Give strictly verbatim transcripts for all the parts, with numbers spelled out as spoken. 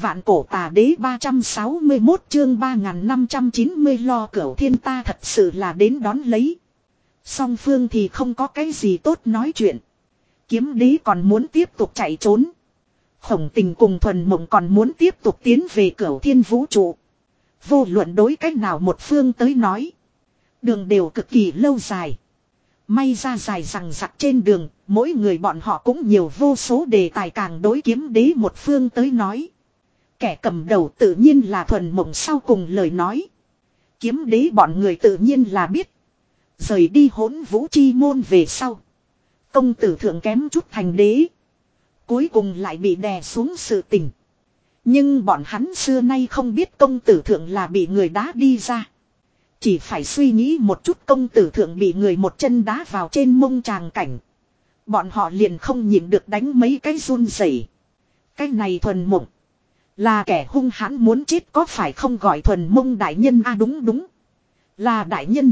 Vạn cổ tà đế ba trăm sáu mươi mốt chương ba nghìn năm trăm chín mươi lo cửu thiên ta thật sự là đến đón lấy. Song phương thì không có cái gì tốt nói chuyện. Kiếm đế còn muốn tiếp tục chạy trốn. Khổng tình cùng thuần mộng còn muốn tiếp tục tiến về cửu thiên vũ trụ. Vô luận đối cách nào một phương tới nói. Đường đều cực kỳ lâu dài. May ra dài rằng rặc trên đường, mỗi người bọn họ cũng nhiều vô số đề tài càng đối kiếm đế một phương tới nói. Kẻ cầm đầu tự nhiên là thuần mộng sau cùng lời nói. Kiếm đế bọn người tự nhiên là biết. Rời đi hỗn vũ chi môn về sau. Công tử thượng kém chút thành đế. Cuối cùng lại bị đè xuống sự tình. Nhưng bọn hắn xưa nay không biết công tử thượng là bị người đá đi ra. Chỉ phải suy nghĩ một chút công tử thượng bị người một chân đá vào trên mông tràng cảnh. Bọn họ liền không nhịn được đánh mấy cái run rẩy. Cái này thuần mộng. Là kẻ hung hãn muốn chết có phải không gọi thuần mông đại nhân a à, đúng đúng. Là đại nhân.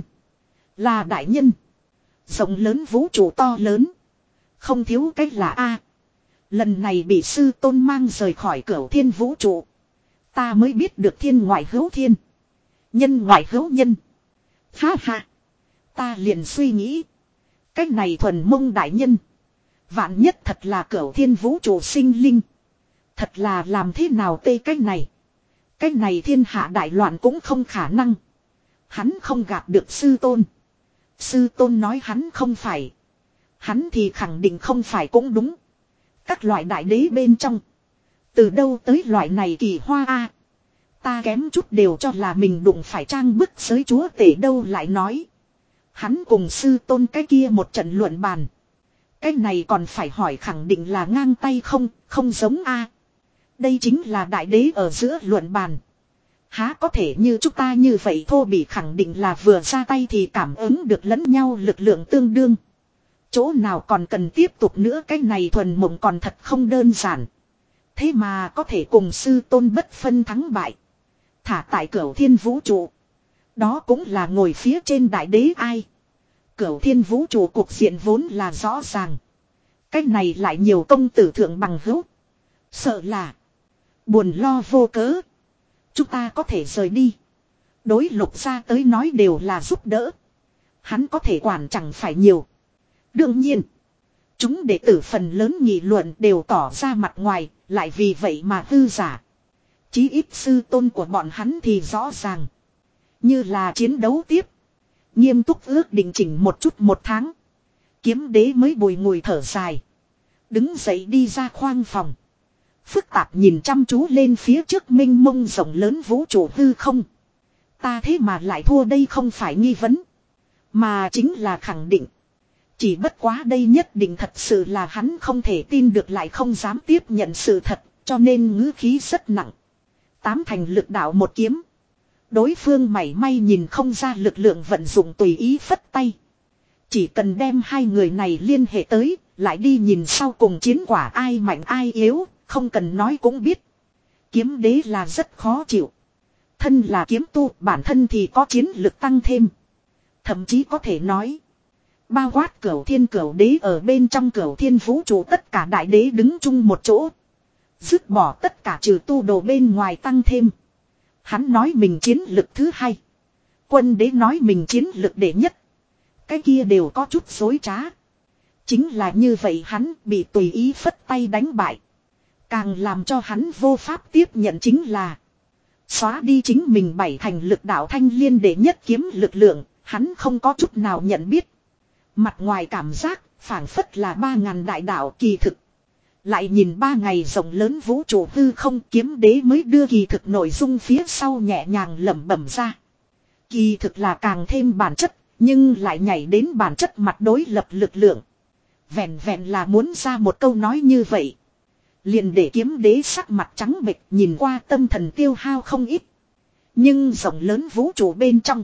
Là đại nhân. Rộng lớn vũ trụ to lớn. Không thiếu cách là a. Lần này bị sư tôn mang rời khỏi cửu thiên vũ trụ. Ta mới biết được thiên ngoại hữu thiên. Nhân ngoại hữu nhân. Ha ha. Ta liền suy nghĩ. Cách này thuần mông đại nhân. Vạn nhất thật là cửu thiên vũ trụ sinh linh. Thật là làm thế nào tê cách này. Cách này thiên hạ đại loạn cũng không khả năng. Hắn không gạt được sư tôn. Sư tôn nói hắn không phải. Hắn thì khẳng định không phải cũng đúng. Các loại đại đế bên trong. Từ đâu tới loại này kỳ hoa a. Ta kém chút đều cho là mình đụng phải trang bức giới chúa tể đâu lại nói. Hắn cùng sư tôn cái kia một trận luận bàn. Cái này còn phải hỏi khẳng định là ngang tay không, không giống a. Đây chính là đại đế ở giữa luận bàn. Há có thể như chúng ta như vậy thô bị khẳng định là vừa ra tay thì cảm ứng được lẫn nhau lực lượng tương đương. Chỗ nào còn cần tiếp tục nữa cái này thuần mộng còn thật không đơn giản. Thế mà có thể cùng sư tôn bất phân thắng bại. Thả tại cửu thiên vũ trụ. Đó cũng là ngồi phía trên đại đế ai. Cửu thiên vũ trụ cục diện vốn là rõ ràng. Cái này lại nhiều công tử thượng bằng hữu. Sợ là. Buồn lo vô cớ. Chúng ta có thể rời đi. Đối lục ra tới nói đều là giúp đỡ. Hắn có thể quản chẳng phải nhiều. Đương nhiên. Chúng đệ tử phần lớn nghị luận đều tỏ ra mặt ngoài. Lại vì vậy mà hư giả. Chí ít sư tôn của bọn hắn thì rõ ràng. Như là chiến đấu tiếp. Nghiêm túc ước định chỉnh một chút một tháng. Kiếm đế mới bùi ngùi thở dài. Đứng dậy đi ra khoang phòng. Phức tạp nhìn chăm chú lên phía trước minh mông rộng lớn vũ trụ hư không. Ta thế mà lại thua đây không phải nghi vấn. Mà chính là khẳng định. Chỉ bất quá đây nhất định thật sự là hắn không thể tin được lại không dám tiếp nhận sự thật. Cho nên ngữ khí rất nặng. Tám thành lực đạo một kiếm. Đối phương mảy may nhìn không ra lực lượng vận dụng tùy ý phất tay. Chỉ cần đem hai người này liên hệ tới. Lại đi nhìn sau cùng chiến quả ai mạnh ai yếu. Không cần nói cũng biết. Kiếm đế là rất khó chịu. Thân là kiếm tu bản thân thì có chiến lực tăng thêm. Thậm chí có thể nói. Bao quát cửu thiên cửu đế ở bên trong cửu thiên vũ trụ tất cả đại đế đứng chung một chỗ. Dứt bỏ tất cả trừ tu đồ bên ngoài tăng thêm. Hắn nói mình chiến lực thứ hai. Quân đế nói mình chiến lực đệ nhất. Cái kia đều có chút dối trá. Chính là như vậy hắn bị tùy ý phất tay đánh bại. Càng làm cho hắn vô pháp tiếp nhận chính là. Xóa đi chính mình bảy thành lực đạo thanh liên đệ nhất kiếm lực lượng. Hắn không có chút nào nhận biết. Mặt ngoài cảm giác phảng phất là ba ngàn đại đạo kỳ thực. Lại nhìn ba ngày rộng lớn vũ trụ hư không kiếm đế mới đưa kỳ thực nội dung phía sau nhẹ nhàng lẩm bẩm ra. Kỳ thực là càng thêm bản chất, nhưng lại nhảy đến bản chất mặt đối lập lực lượng. Vẹn vẹn là muốn ra một câu nói như vậy. Liền để kiếm đế sắc mặt trắng bệch nhìn qua tâm thần tiêu hao không ít. Nhưng rộng lớn vũ trụ bên trong.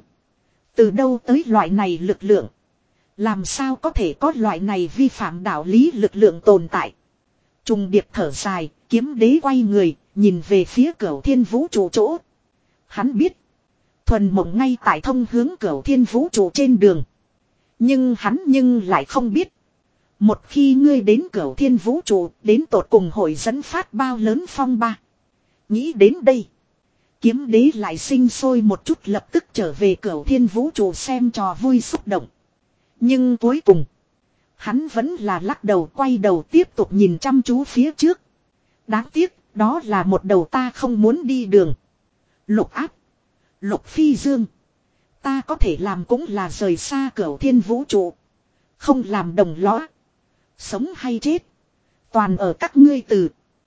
Từ đâu tới loại này lực lượng? Làm sao có thể có loại này vi phạm đạo lý lực lượng tồn tại? Trùng điệp thở dài, kiếm đế quay người, nhìn về phía cửu thiên vũ trụ chỗ. Hắn biết. Thuần mộng ngay tại thông hướng cửu thiên vũ trụ trên đường. Nhưng hắn nhưng lại không biết. Một khi ngươi đến cửu thiên vũ trụ, đến tột cùng hội dẫn phát bao lớn phong ba. Nghĩ đến đây. Kiếm đế lại sinh sôi một chút lập tức trở về Cửu Thiên vũ trụ xem trò vui xúc động. Nhưng cuối cùng. Hắn vẫn là lắc đầu quay đầu tiếp tục nhìn chăm chú phía trước. Đáng tiếc, đó là một đầu ta không muốn đi đường. Lục áp. Lục phi dương. Ta có thể làm cũng là rời xa Cửu Thiên vũ trụ. Không làm đồng lõa. Sống hay chết. Toàn ở các ngươi từ.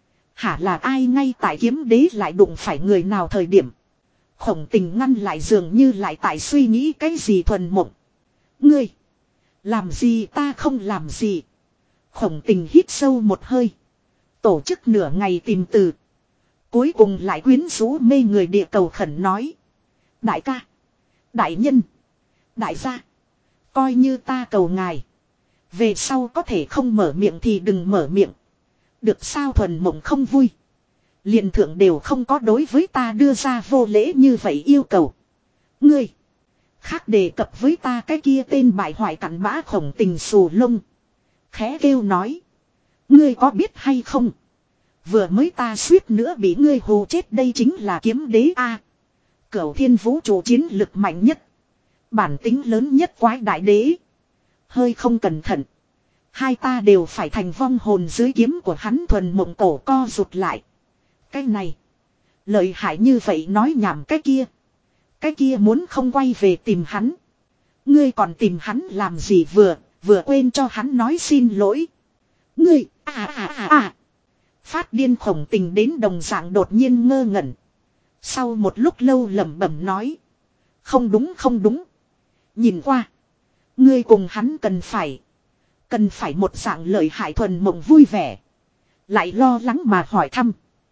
Hả là ai ngay tại kiếm đế lại đụng phải người nào thời điểm. Khổng Tình ngăn lại dường như lại tại suy nghĩ cái gì thuần mộng. Ngươi. Làm gì ta không làm gì. Khổng Tình hít sâu một hơi. Tổ chức nửa ngày tìm từ. Cuối cùng lại quyến rũ mê người địa cầu khẩn nói. Đại ca. Đại nhân. Đại gia. Coi như ta cầu ngài. Về sau có thể không mở miệng thì đừng mở miệng. Được sao thuần mộng không vui. Liền thượng đều không có đối với ta đưa ra vô lễ như vậy yêu cầu. Ngươi. Khác đề cập với ta cái kia tên bại hoại cặn bã Khổng Tình xù lông. Khẽ kêu nói. Ngươi có biết hay không? Vừa mới ta suýt nữa bị ngươi hù chết đây chính là kiếm đế A. Cửu Thiên vũ trụ chiến lực mạnh nhất. Bản tính lớn nhất quái đại đế. Hơi không cẩn thận. Hai ta đều phải thành vong hồn dưới kiếm của hắn thuần mộng cổ co rụt lại. Cái này. Lợi hại như vậy nói nhảm cái kia. Cái kia muốn không quay về tìm hắn. Ngươi còn tìm hắn làm gì vừa, vừa quên cho hắn nói xin lỗi. Ngươi, à à à à. Phát điên Khổng Tình đến đồng dạng đột nhiên ngơ ngẩn. Sau một lúc lâu lẩm bẩm nói. Không đúng không đúng. Nhìn qua. Ngươi cùng hắn cần phải. Cần phải một dạng lợi hại thuần mộng vui vẻ. Lại lo lắng mà hỏi thăm.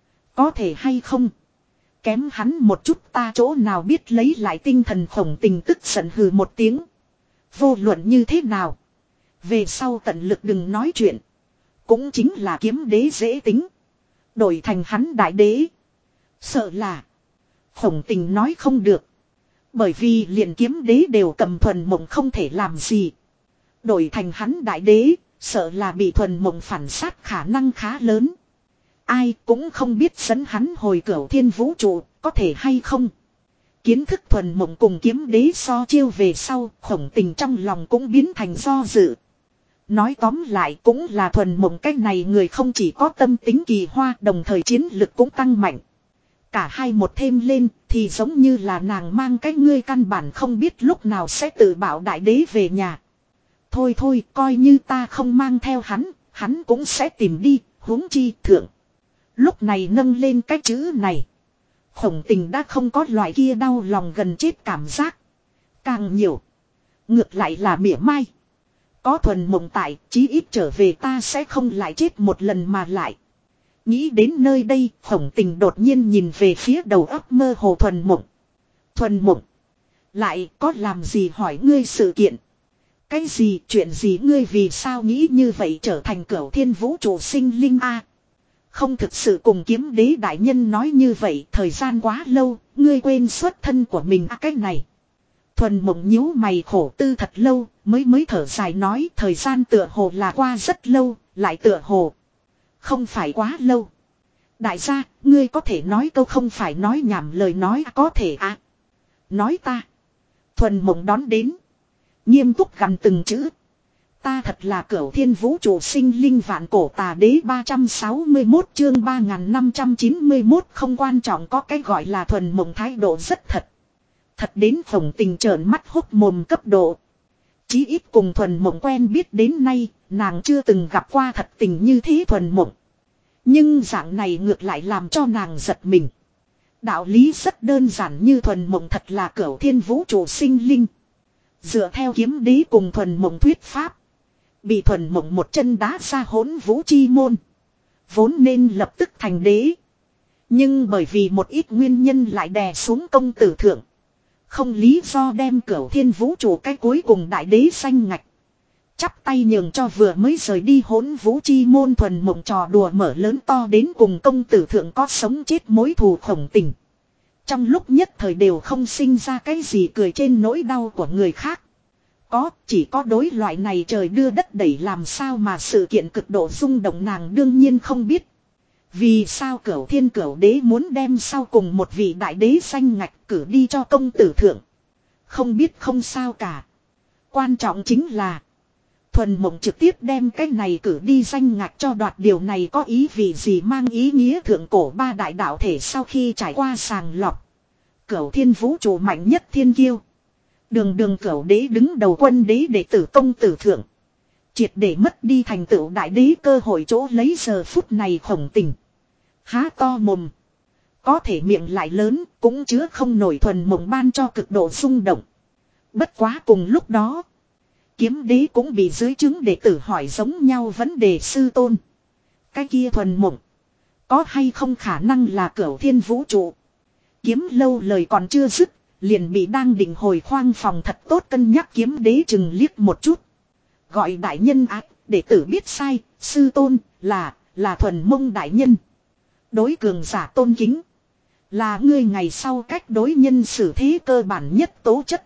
Có thể hay không? Kém hắn một chút ta chỗ nào biết lấy lại tinh thần Khổng Tình tức giận hừ một tiếng. Vô luận như thế nào? Về sau tận lực đừng nói chuyện. Cũng chính là kiếm đế dễ tính. Đổi thành hắn đại đế. Sợ là. Khổng Tình nói không được. Bởi vì liền kiếm đế đều cầm thuần mộng không thể làm gì. Đổi thành hắn đại đế. Sợ là bị thuần mộng phản sát khả năng khá lớn. Ai cũng không biết dẫn hắn hồi Cửu Thiên vũ trụ có thể hay không. Kiến thức thuần mộng cùng kiếm đế so chiêu về sau. Khổng Tình trong lòng cũng biến thành do dự. Nói tóm lại cũng là thuần mộng cách này người không chỉ có tâm tính kỳ hoa đồng thời chiến lực cũng tăng mạnh. Cả hai một thêm lên thì giống như là nàng mang cái ngươi căn bản không biết lúc nào sẽ tự bảo đại đế về nhà. Thôi thôi coi như ta không mang theo hắn, hắn cũng sẽ tìm đi, huống chi thượng. Lúc này nâng lên cái chữ này. Khổng Tình đã không có loại kia đau lòng gần chết cảm giác. Càng nhiều. Ngược lại là mỉa mai. Có thuần mộng tại, chí ít trở về ta sẽ không lại chết một lần mà lại. Nghĩ đến nơi đây, Khổng Tình đột nhiên nhìn về phía đầu óc mơ hồ thuần mộng. Thuần mộng. Lại có làm gì hỏi ngươi sự kiện. Cái gì, chuyện gì ngươi vì sao nghĩ như vậy trở thành Cửu Thiên vũ trụ sinh linh a? Không thực sự cùng kiếm đế đại nhân nói như vậy, thời gian quá lâu, ngươi quên xuất thân của mình à cái này. Thuần mộng nhíu mày khổ tư thật lâu, mới mới thở dài nói thời gian tựa hồ là qua rất lâu, lại tựa hồ. Không phải quá lâu. Đại gia, ngươi có thể nói câu không phải nói nhảm lời nói có thể à. Nói ta. Thuần mộng đón đến. Nghiêm túc gần từng chữ. Ta thật là Cửu Thiên vũ trụ sinh linh vạn cổ tà đế ba trăm sáu mươi mốt chương ba nghìn năm trăm chín mươi mốt không quan trọng có cái gọi là thuần mộng thái độ rất thật. Thật đến Khổng Tình trợn mắt hốc mồm cấp độ. Chí ít cùng thuần mộng quen biết đến nay, nàng chưa từng gặp qua thật tình như thế thuần mộng. Nhưng dạng này ngược lại làm cho nàng giật mình. Đạo lý rất đơn giản như thuần mộng thật là Cửu Thiên vũ trụ sinh linh. Dựa theo kiếm đế cùng thuần mộng thuyết pháp. Bị thuần mộng một chân đá ra hỗn vũ chi môn. Vốn nên lập tức thành đế. Nhưng bởi vì một ít nguyên nhân lại đè xuống công tử thượng. Không lý do đem Cửu Thiên vũ trụ cái cuối cùng đại đế xanh ngạch. Chắp tay nhường cho vừa mới rời đi hỗn vũ chi môn thuần mộng trò đùa mở lớn to đến cùng công tử thượng có sống chết mối thù Khổng Tình. Trong lúc nhất thời đều không sinh ra cái gì cười trên nỗi đau của người khác. Có, chỉ có đối loại này trời đưa đất đẩy làm sao mà sự kiện cực độ rung động nàng đương nhiên không biết. Vì sao Cửu Thiên Cửu Đế muốn đem sau cùng một vị đại đế danh ngạch cử đi cho công tử thượng? Không biết không sao cả. Quan trọng chính là Thuần Mộng trực tiếp đem cái này cử đi danh ngạch cho đoạt, điều này có ý vị gì, mang ý nghĩa thượng cổ ba đại đạo thể sau khi trải qua sàng lọc. Cửu thiên vũ trụ mạnh nhất thiên kiêu. Đường đường Cửu Đế đứng đầu quân đế đệ tử công tử thượng. Triệt để mất đi thành tựu đại đế cơ hội, chỗ lấy giờ phút này Khổng Tình há to mồm. Có thể miệng lại lớn cũng chứa không nổi Thuần Mộng ban cho cực độ rung động. Bất quá cùng lúc đó, Kiếm Đế cũng bị dưới chứng đệ tử hỏi giống nhau vấn đề, sư tôn. Cái kia Thuần Mộng có hay không khả năng là Cửu thiên vũ trụ? Kiếm Lâu lời còn chưa dứt, liền bị đang định hồi khoang phòng thật tốt cân nhắc Kiếm Đế chừng liếc một chút. Gọi đại nhân ác, đệ tử biết sai, sư tôn, là, là Thuần Mông đại nhân. Đối cường giả tôn kính là ngươi ngày sau cách đối nhân xử thế cơ bản nhất tố chất.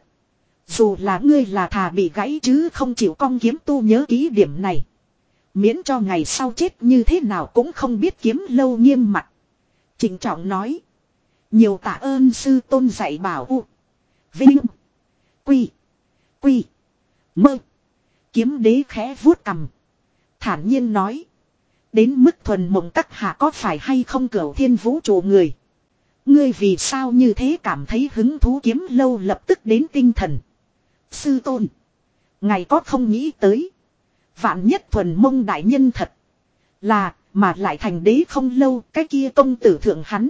Dù là ngươi là thà bị gãy chứ không chịu cong kiếm tu, nhớ ký điểm này. Miễn cho ngày sau chết như thế nào cũng không biết. Kiếm Lâu nghiêm mặt trịnh trọng nói. Nhiều tạ ơn sư tôn dạy bảo. U Vinh Quy Quy Mơ. Kiếm Đế khẽ vuốt cằm, thản nhiên nói. Đến mức Thuần Mộng các hạ có phải hay không Cửu thiên vũ trụ người? Ngươi vì sao như thế cảm thấy hứng thú? Kiếm Lâu lập tức đến tinh thần. Sư tôn, ngài có không nghĩ tới, vạn nhất Thuần Mông đại nhân thật là, mà lại thành đế không lâu, cái kia công tử thượng hắn.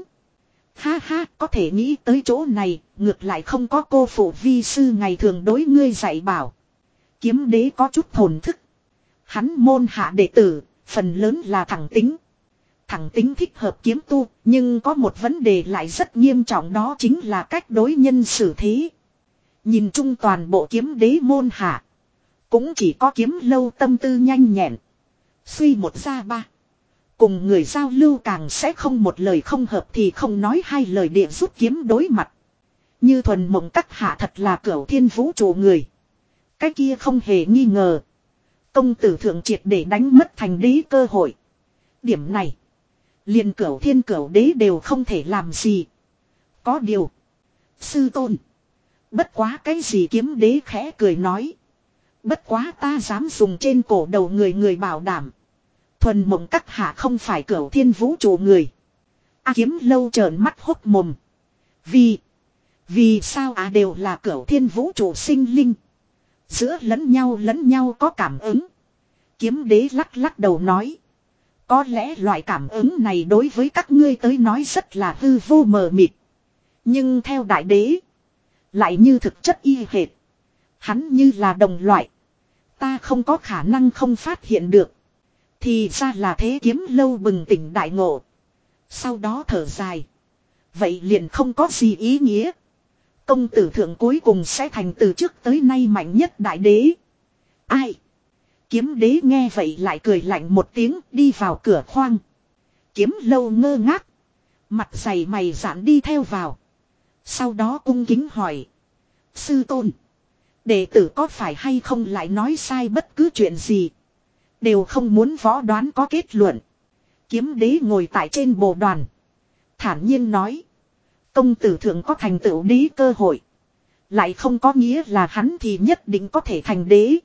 Ha ha, có thể nghĩ tới chỗ này, ngược lại không có cô phụ vi sư ngày thường đối ngươi dạy bảo. Kiếm Đế có chút thổn thức. Hắn môn hạ đệ tử phần lớn là thẳng tính. Thẳng tính thích hợp kiếm tu, nhưng có một vấn đề lại rất nghiêm trọng, đó chính là cách đối nhân xử thế. Nhìn chung toàn bộ Kiếm Đế môn hạ, cũng chỉ có Kiếm Lâu tâm tư nhanh nhẹn, suy một ra ba. Cùng người giao lưu càng sẽ không một lời không hợp thì không nói hai lời địa rút kiếm đối mặt. Như Thuần Mộng các hạ thật là Cửu thiên vũ trụ người, cái kia không hề nghi ngờ công tử thượng triệt để đánh mất thành đế cơ hội. Điểm này liền Cửu thiên Cửu Đế đều không thể làm gì. Có điều, sư tôn, bất quá cái gì? Kiếm Đế khẽ cười nói. Bất quá ta dám dùng trên cổ đầu người người bảo đảm, Thuần Mộng các hạ không phải Cửu thiên vũ trụ người. A Kiếm Lâu trợn mắt hốc mồm. Vì Vì sao à đều là Cửu thiên vũ trụ sinh linh, giữa lẫn nhau lẫn nhau có cảm ứng. Kiếm Đế lắc lắc đầu nói. Có lẽ loại cảm ứng này đối với các ngươi tới nói rất là hư vô mờ mịt, nhưng theo đại đế lại như thực chất y hệt. Hắn như là đồng loại, ta không có khả năng không phát hiện được. Thì ra là thế. Kiếm Lâu bừng tỉnh đại ngộ, sau đó thở dài. Vậy liền không có gì ý nghĩa. Công tử thượng cuối cùng sẽ thành từ trước tới nay mạnh nhất đại đế. Ai? Kiếm Đế nghe vậy lại cười lạnh một tiếng, đi vào cửa khoang. Kiếm Lâu ngơ ngác, mặt dày mày dạn đi theo vào. Sau đó cung kính hỏi. Sư tôn, đệ tử có phải hay không lại nói sai bất cứ chuyện gì? Đều không muốn võ đoán có kết luận. Kiếm Đế ngồi tại trên bồ đoàn, thản nhiên nói. Công tử thượng có thành tựu đế cơ hội, lại không có nghĩa là hắn thì nhất định có thể thành đế.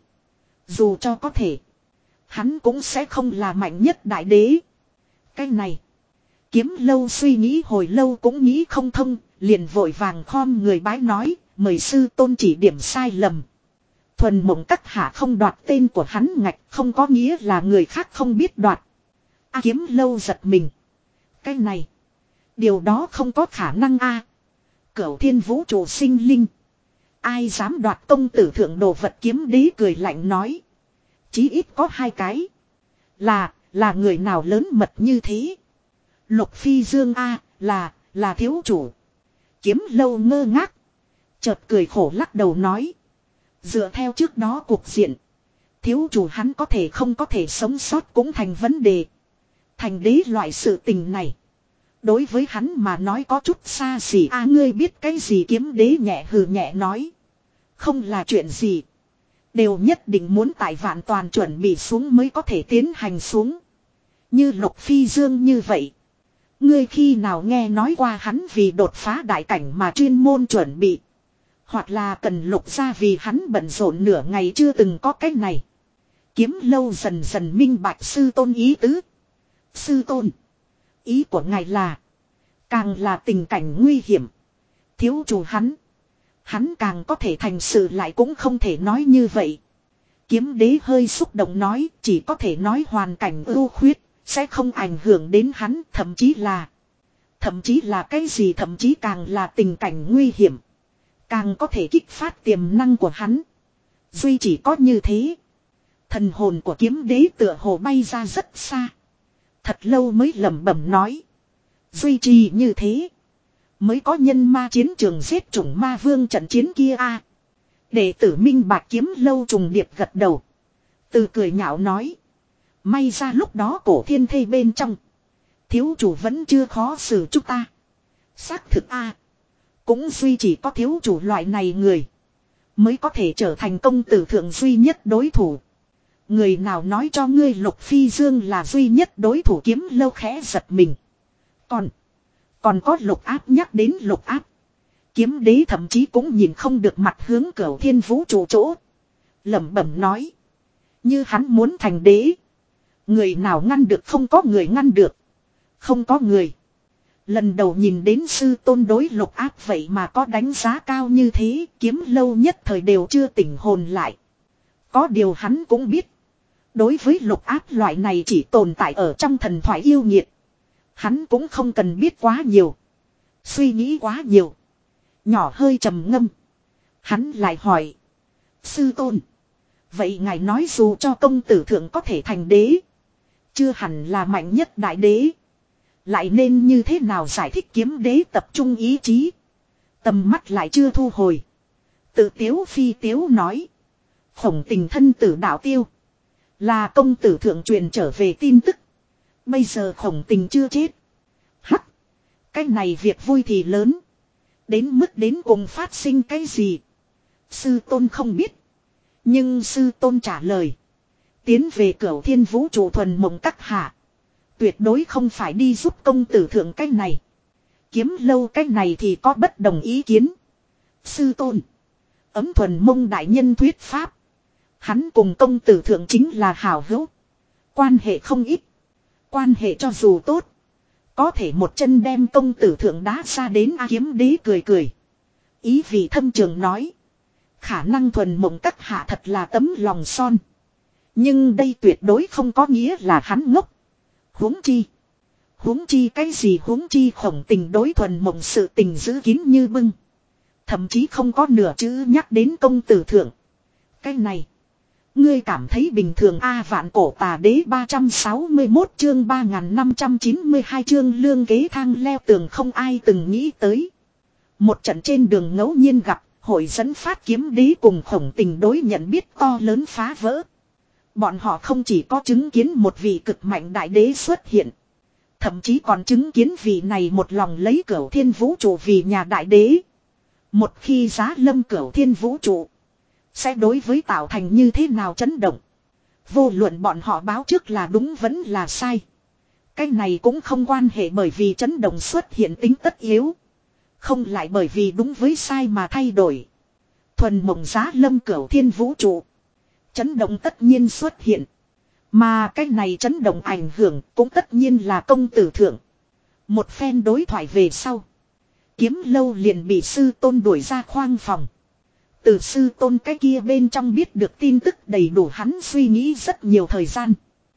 Dù cho có thể, hắn cũng sẽ không là mạnh nhất đại đế. Cái này, Kiếm Lâu suy nghĩ hồi lâu cũng nghĩ không thông, liền vội vàng khom người bái nói. Mời sư tôn chỉ điểm sai lầm. Thuần Mộng các hạ không đoạt tên của hắn ngạch, không có nghĩa là người khác không biết đoạt. A Kiếm Lâu giật mình. Cái này, điều đó không có khả năng a. À, Cửu thiên vũ trụ sinh linh, ai dám đoạt công tử thượng đồ vật? Kiếm Đế cười lạnh nói. Chí ít có hai cái. Là, là người nào lớn mật như thế? Lục Phi Dương a, là, là thiếu chủ. Kiếm Lâu ngơ ngác, chợt cười khổ lắc đầu nói. Dựa theo trước đó cuộc diện, thiếu chủ hắn có thể không có thể sống sót cũng thành vấn đề. Thành đế loại sự tình này, đối với hắn mà nói có chút xa xỉ. À ngươi biết cái gì? Kiếm Đế nhẹ hừ nhẹ nói. Không là chuyện gì, đều nhất định muốn tại vạn toàn chuẩn bị xuống mới có thể tiến hành xuống. Như Lục Phi Dương như vậy, Ngươi khi nào nghe nói qua hắn vì đột phá đại cảnh mà chuyên môn chuẩn bị. Hoặc là cần lục ra vì hắn bận rộn nửa ngày chưa từng có cách này. Kiếm lâu dần dần minh bạch sư tôn ý tứ. Sư tôn. Ý của ngài là. Càng là tình cảnh nguy hiểm. Thiếu chủ hắn. Hắn càng có thể thành sự lại cũng không thể nói như vậy. Kiếm đế hơi xúc động nói. Chỉ có thể nói hoàn cảnh ưu khuyết. Sẽ không ảnh hưởng đến hắn. Thậm chí là. Thậm chí là cái gì thậm chí càng là tình cảnh nguy hiểm. Càng có thể kích phát tiềm năng của hắn. Duy chỉ có như thế. Thần hồn của kiếm đế tựa hồ bay ra rất xa. Thật lâu mới lẩm bẩm nói. Duy trì như thế. Mới có nhân ma chiến trường giết chủng ma vương trận chiến kia a. À, đệ tử minh bạch kiếm lâu trùng điệp gật đầu. Từ cười nhạo nói. May ra lúc đó cổ thiên thây bên trong. Thiếu chủ vẫn chưa khó xử chúng ta. Xác thực a. À, cũng duy chỉ có thiếu chủ loại này người. Mới có thể trở thành công tử thượng duy nhất đối thủ. Người nào nói cho ngươi Lục Phi Dương là duy nhất đối thủ kiếm lâu khẽ giật mình. Còn. Còn có Lục Áp nhắc đến Lục Áp. Kiếm đế thậm chí cũng nhìn không được mặt hướng Cửu Thiên Vũ trụ chỗ. Lẩm bẩm nói. Như hắn muốn thành đế. Người nào ngăn được không có người ngăn được. Không có người. Lần đầu nhìn đến sư tôn đối Lục Áp vậy mà có đánh giá cao như thế. Kiếm lâu nhất thời đều chưa tỉnh hồn lại. Có điều hắn cũng biết. Đối với Lục Áp loại này chỉ tồn tại ở trong thần thoại yêu nghiệt. Hắn cũng không cần biết quá nhiều. Suy nghĩ quá nhiều. Nhỏ hơi trầm ngâm. Hắn lại hỏi. Sư tôn. Vậy ngài nói dù cho công tử thượng có thể thành đế. Chưa hẳn là mạnh nhất đại đế. Lại nên như thế nào giải thích kiếm đế tập trung ý chí. Tầm mắt lại chưa thu hồi. Tự tiếu phi tiếu nói. Khổng tình thân tử đạo tiêu. Là công tử thượng truyền trở về tin tức. Bây giờ khổng tình chưa chết. Hắc. Cái này việc vui thì lớn. Đến mức đến cùng phát sinh cái gì. Sư tôn không biết. Nhưng sư tôn trả lời. Tiến về Cửu Thiên Vũ trụ thuần mộng các hạ. Tuyệt đối không phải đi giúp công tử thượng cái này. Kiếm lâu cái này thì có bất đồng ý kiến. Sư tôn. Ấm thuần mông đại nhân thuyết pháp. Hắn cùng công tử thượng chính là hảo hữu. Quan hệ không ít. Quan hệ cho dù tốt. Có thể một chân đem công tử thượng đá ra đến A kiếm đế cười cười. Ý vị thâm trường nói. Khả năng thuần mộng các hạ thật là tấm lòng son. Nhưng đây tuyệt đối không có nghĩa là hắn ngốc. Huống chi. Huống chi cái gì huống chi khổng tình đối thuần mộng sự tình giữ kín như bưng. Thậm chí không có nửa chữ nhắc đến công tử thượng. Cái này. Ngươi cảm thấy bình thường A vạn cổ tà đế ba trăm sáu mươi mốt chương ba nghìn năm trăm chín mươi hai chương lương kế thang leo tường không ai từng nghĩ tới. Một trận trên đường ngẫu nhiên gặp, hội dẫn phát kiếm đế cùng khổng tình đối nhận biết to lớn phá vỡ. Bọn họ không chỉ có chứng kiến một vị cực mạnh đại đế xuất hiện. Thậm chí còn chứng kiến vị này một lòng lấy Cửu Thiên Vũ trụ vì nhà đại đế. Một khi giá lâm Cửu Thiên Vũ trụ. Sẽ đối với tạo thành như thế nào chấn động. Vô luận bọn họ báo trước là đúng vẫn là sai. Cái này cũng không quan hệ bởi vì chấn động xuất hiện tính tất yếu. Không lại bởi vì đúng với sai mà thay đổi. Thuần mộng giá lâm Cửu Thiên Vũ trụ. Chấn động tất nhiên xuất hiện. Mà cái này chấn động ảnh hưởng cũng tất nhiên là công tử thượng. Một phen đối thoại về sau. Kiếm lâu liền bị sư tôn đuổi ra khoang phòng. Từ sư tôn cái kia bên trong biết được tin tức đầy đủ hắn suy nghĩ rất nhiều thời gian.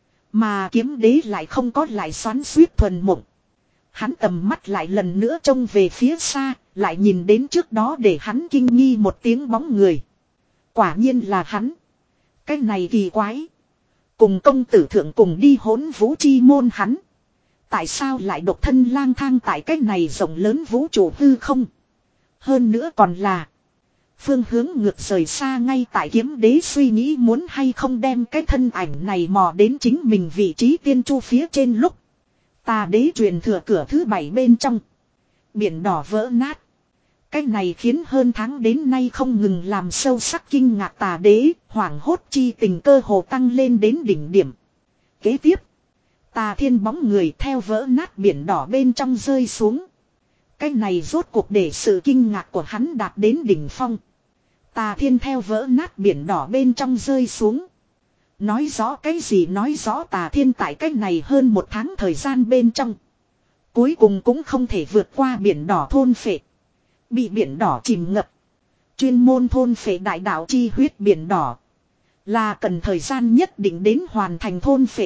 Mà kiếm đế lại không có lại xoắn suýt thuần mộng. Hắn tầm mắt lại lần nữa trông về phía xa, lại nhìn đến trước đó để hắn kinh nghi một tiếng bóng người. Quả nhiên là hắn. Cái này kỳ quái. Cùng công tử thượng cùng đi hỗn vũ chi môn hắn. Tại sao lại độc thân lang thang tại cái này rộng lớn vũ trụ hư không? Hơn nữa còn là. Phương hướng ngược rời xa ngay tại kiếm đế suy nghĩ muốn hay không đem cái thân ảnh này mò đến chính mình vị trí tiên chu phía trên lúc. Tà đế truyền thừa cửa thứ bảy bên trong. Biển đỏ vỡ nát. Cái này khiến hơn tháng đến nay không ngừng làm sâu sắc kinh ngạc tà đế, hoảng hốt chi tình cơ hồ tăng lên đến đỉnh điểm. Kế tiếp. Tà Thiên bóng người theo vỡ nát biển đỏ bên trong rơi xuống. Cái này rốt cuộc để sự kinh ngạc của hắn đạt đến đỉnh phong. Tà Thiên theo vỡ nát biển đỏ bên trong rơi xuống. Nói rõ cái gì, nói rõ Tà Thiên tại cái này hơn một tháng thời gian bên trong. Cuối cùng cũng không thể vượt qua biển đỏ thôn phệ. Bị biển đỏ chìm ngập. Chuyên môn thôn phệ đại đạo chi huyết biển đỏ. Là cần thời gian nhất định đến hoàn thành thôn phệ.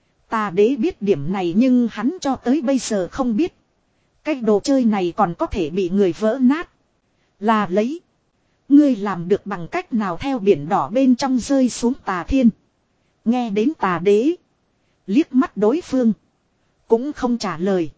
Tà đế biết điểm này nhưng hắn cho tới bây giờ không biết. Cái đồ chơi này còn có thể bị người vỡ nát. Là lấy. Ngươi làm được bằng cách nào theo biển đỏ bên trong rơi xuống Tà Thiên. Nghe đến Tà đế. Liếc mắt đối phương. Cũng không trả lời.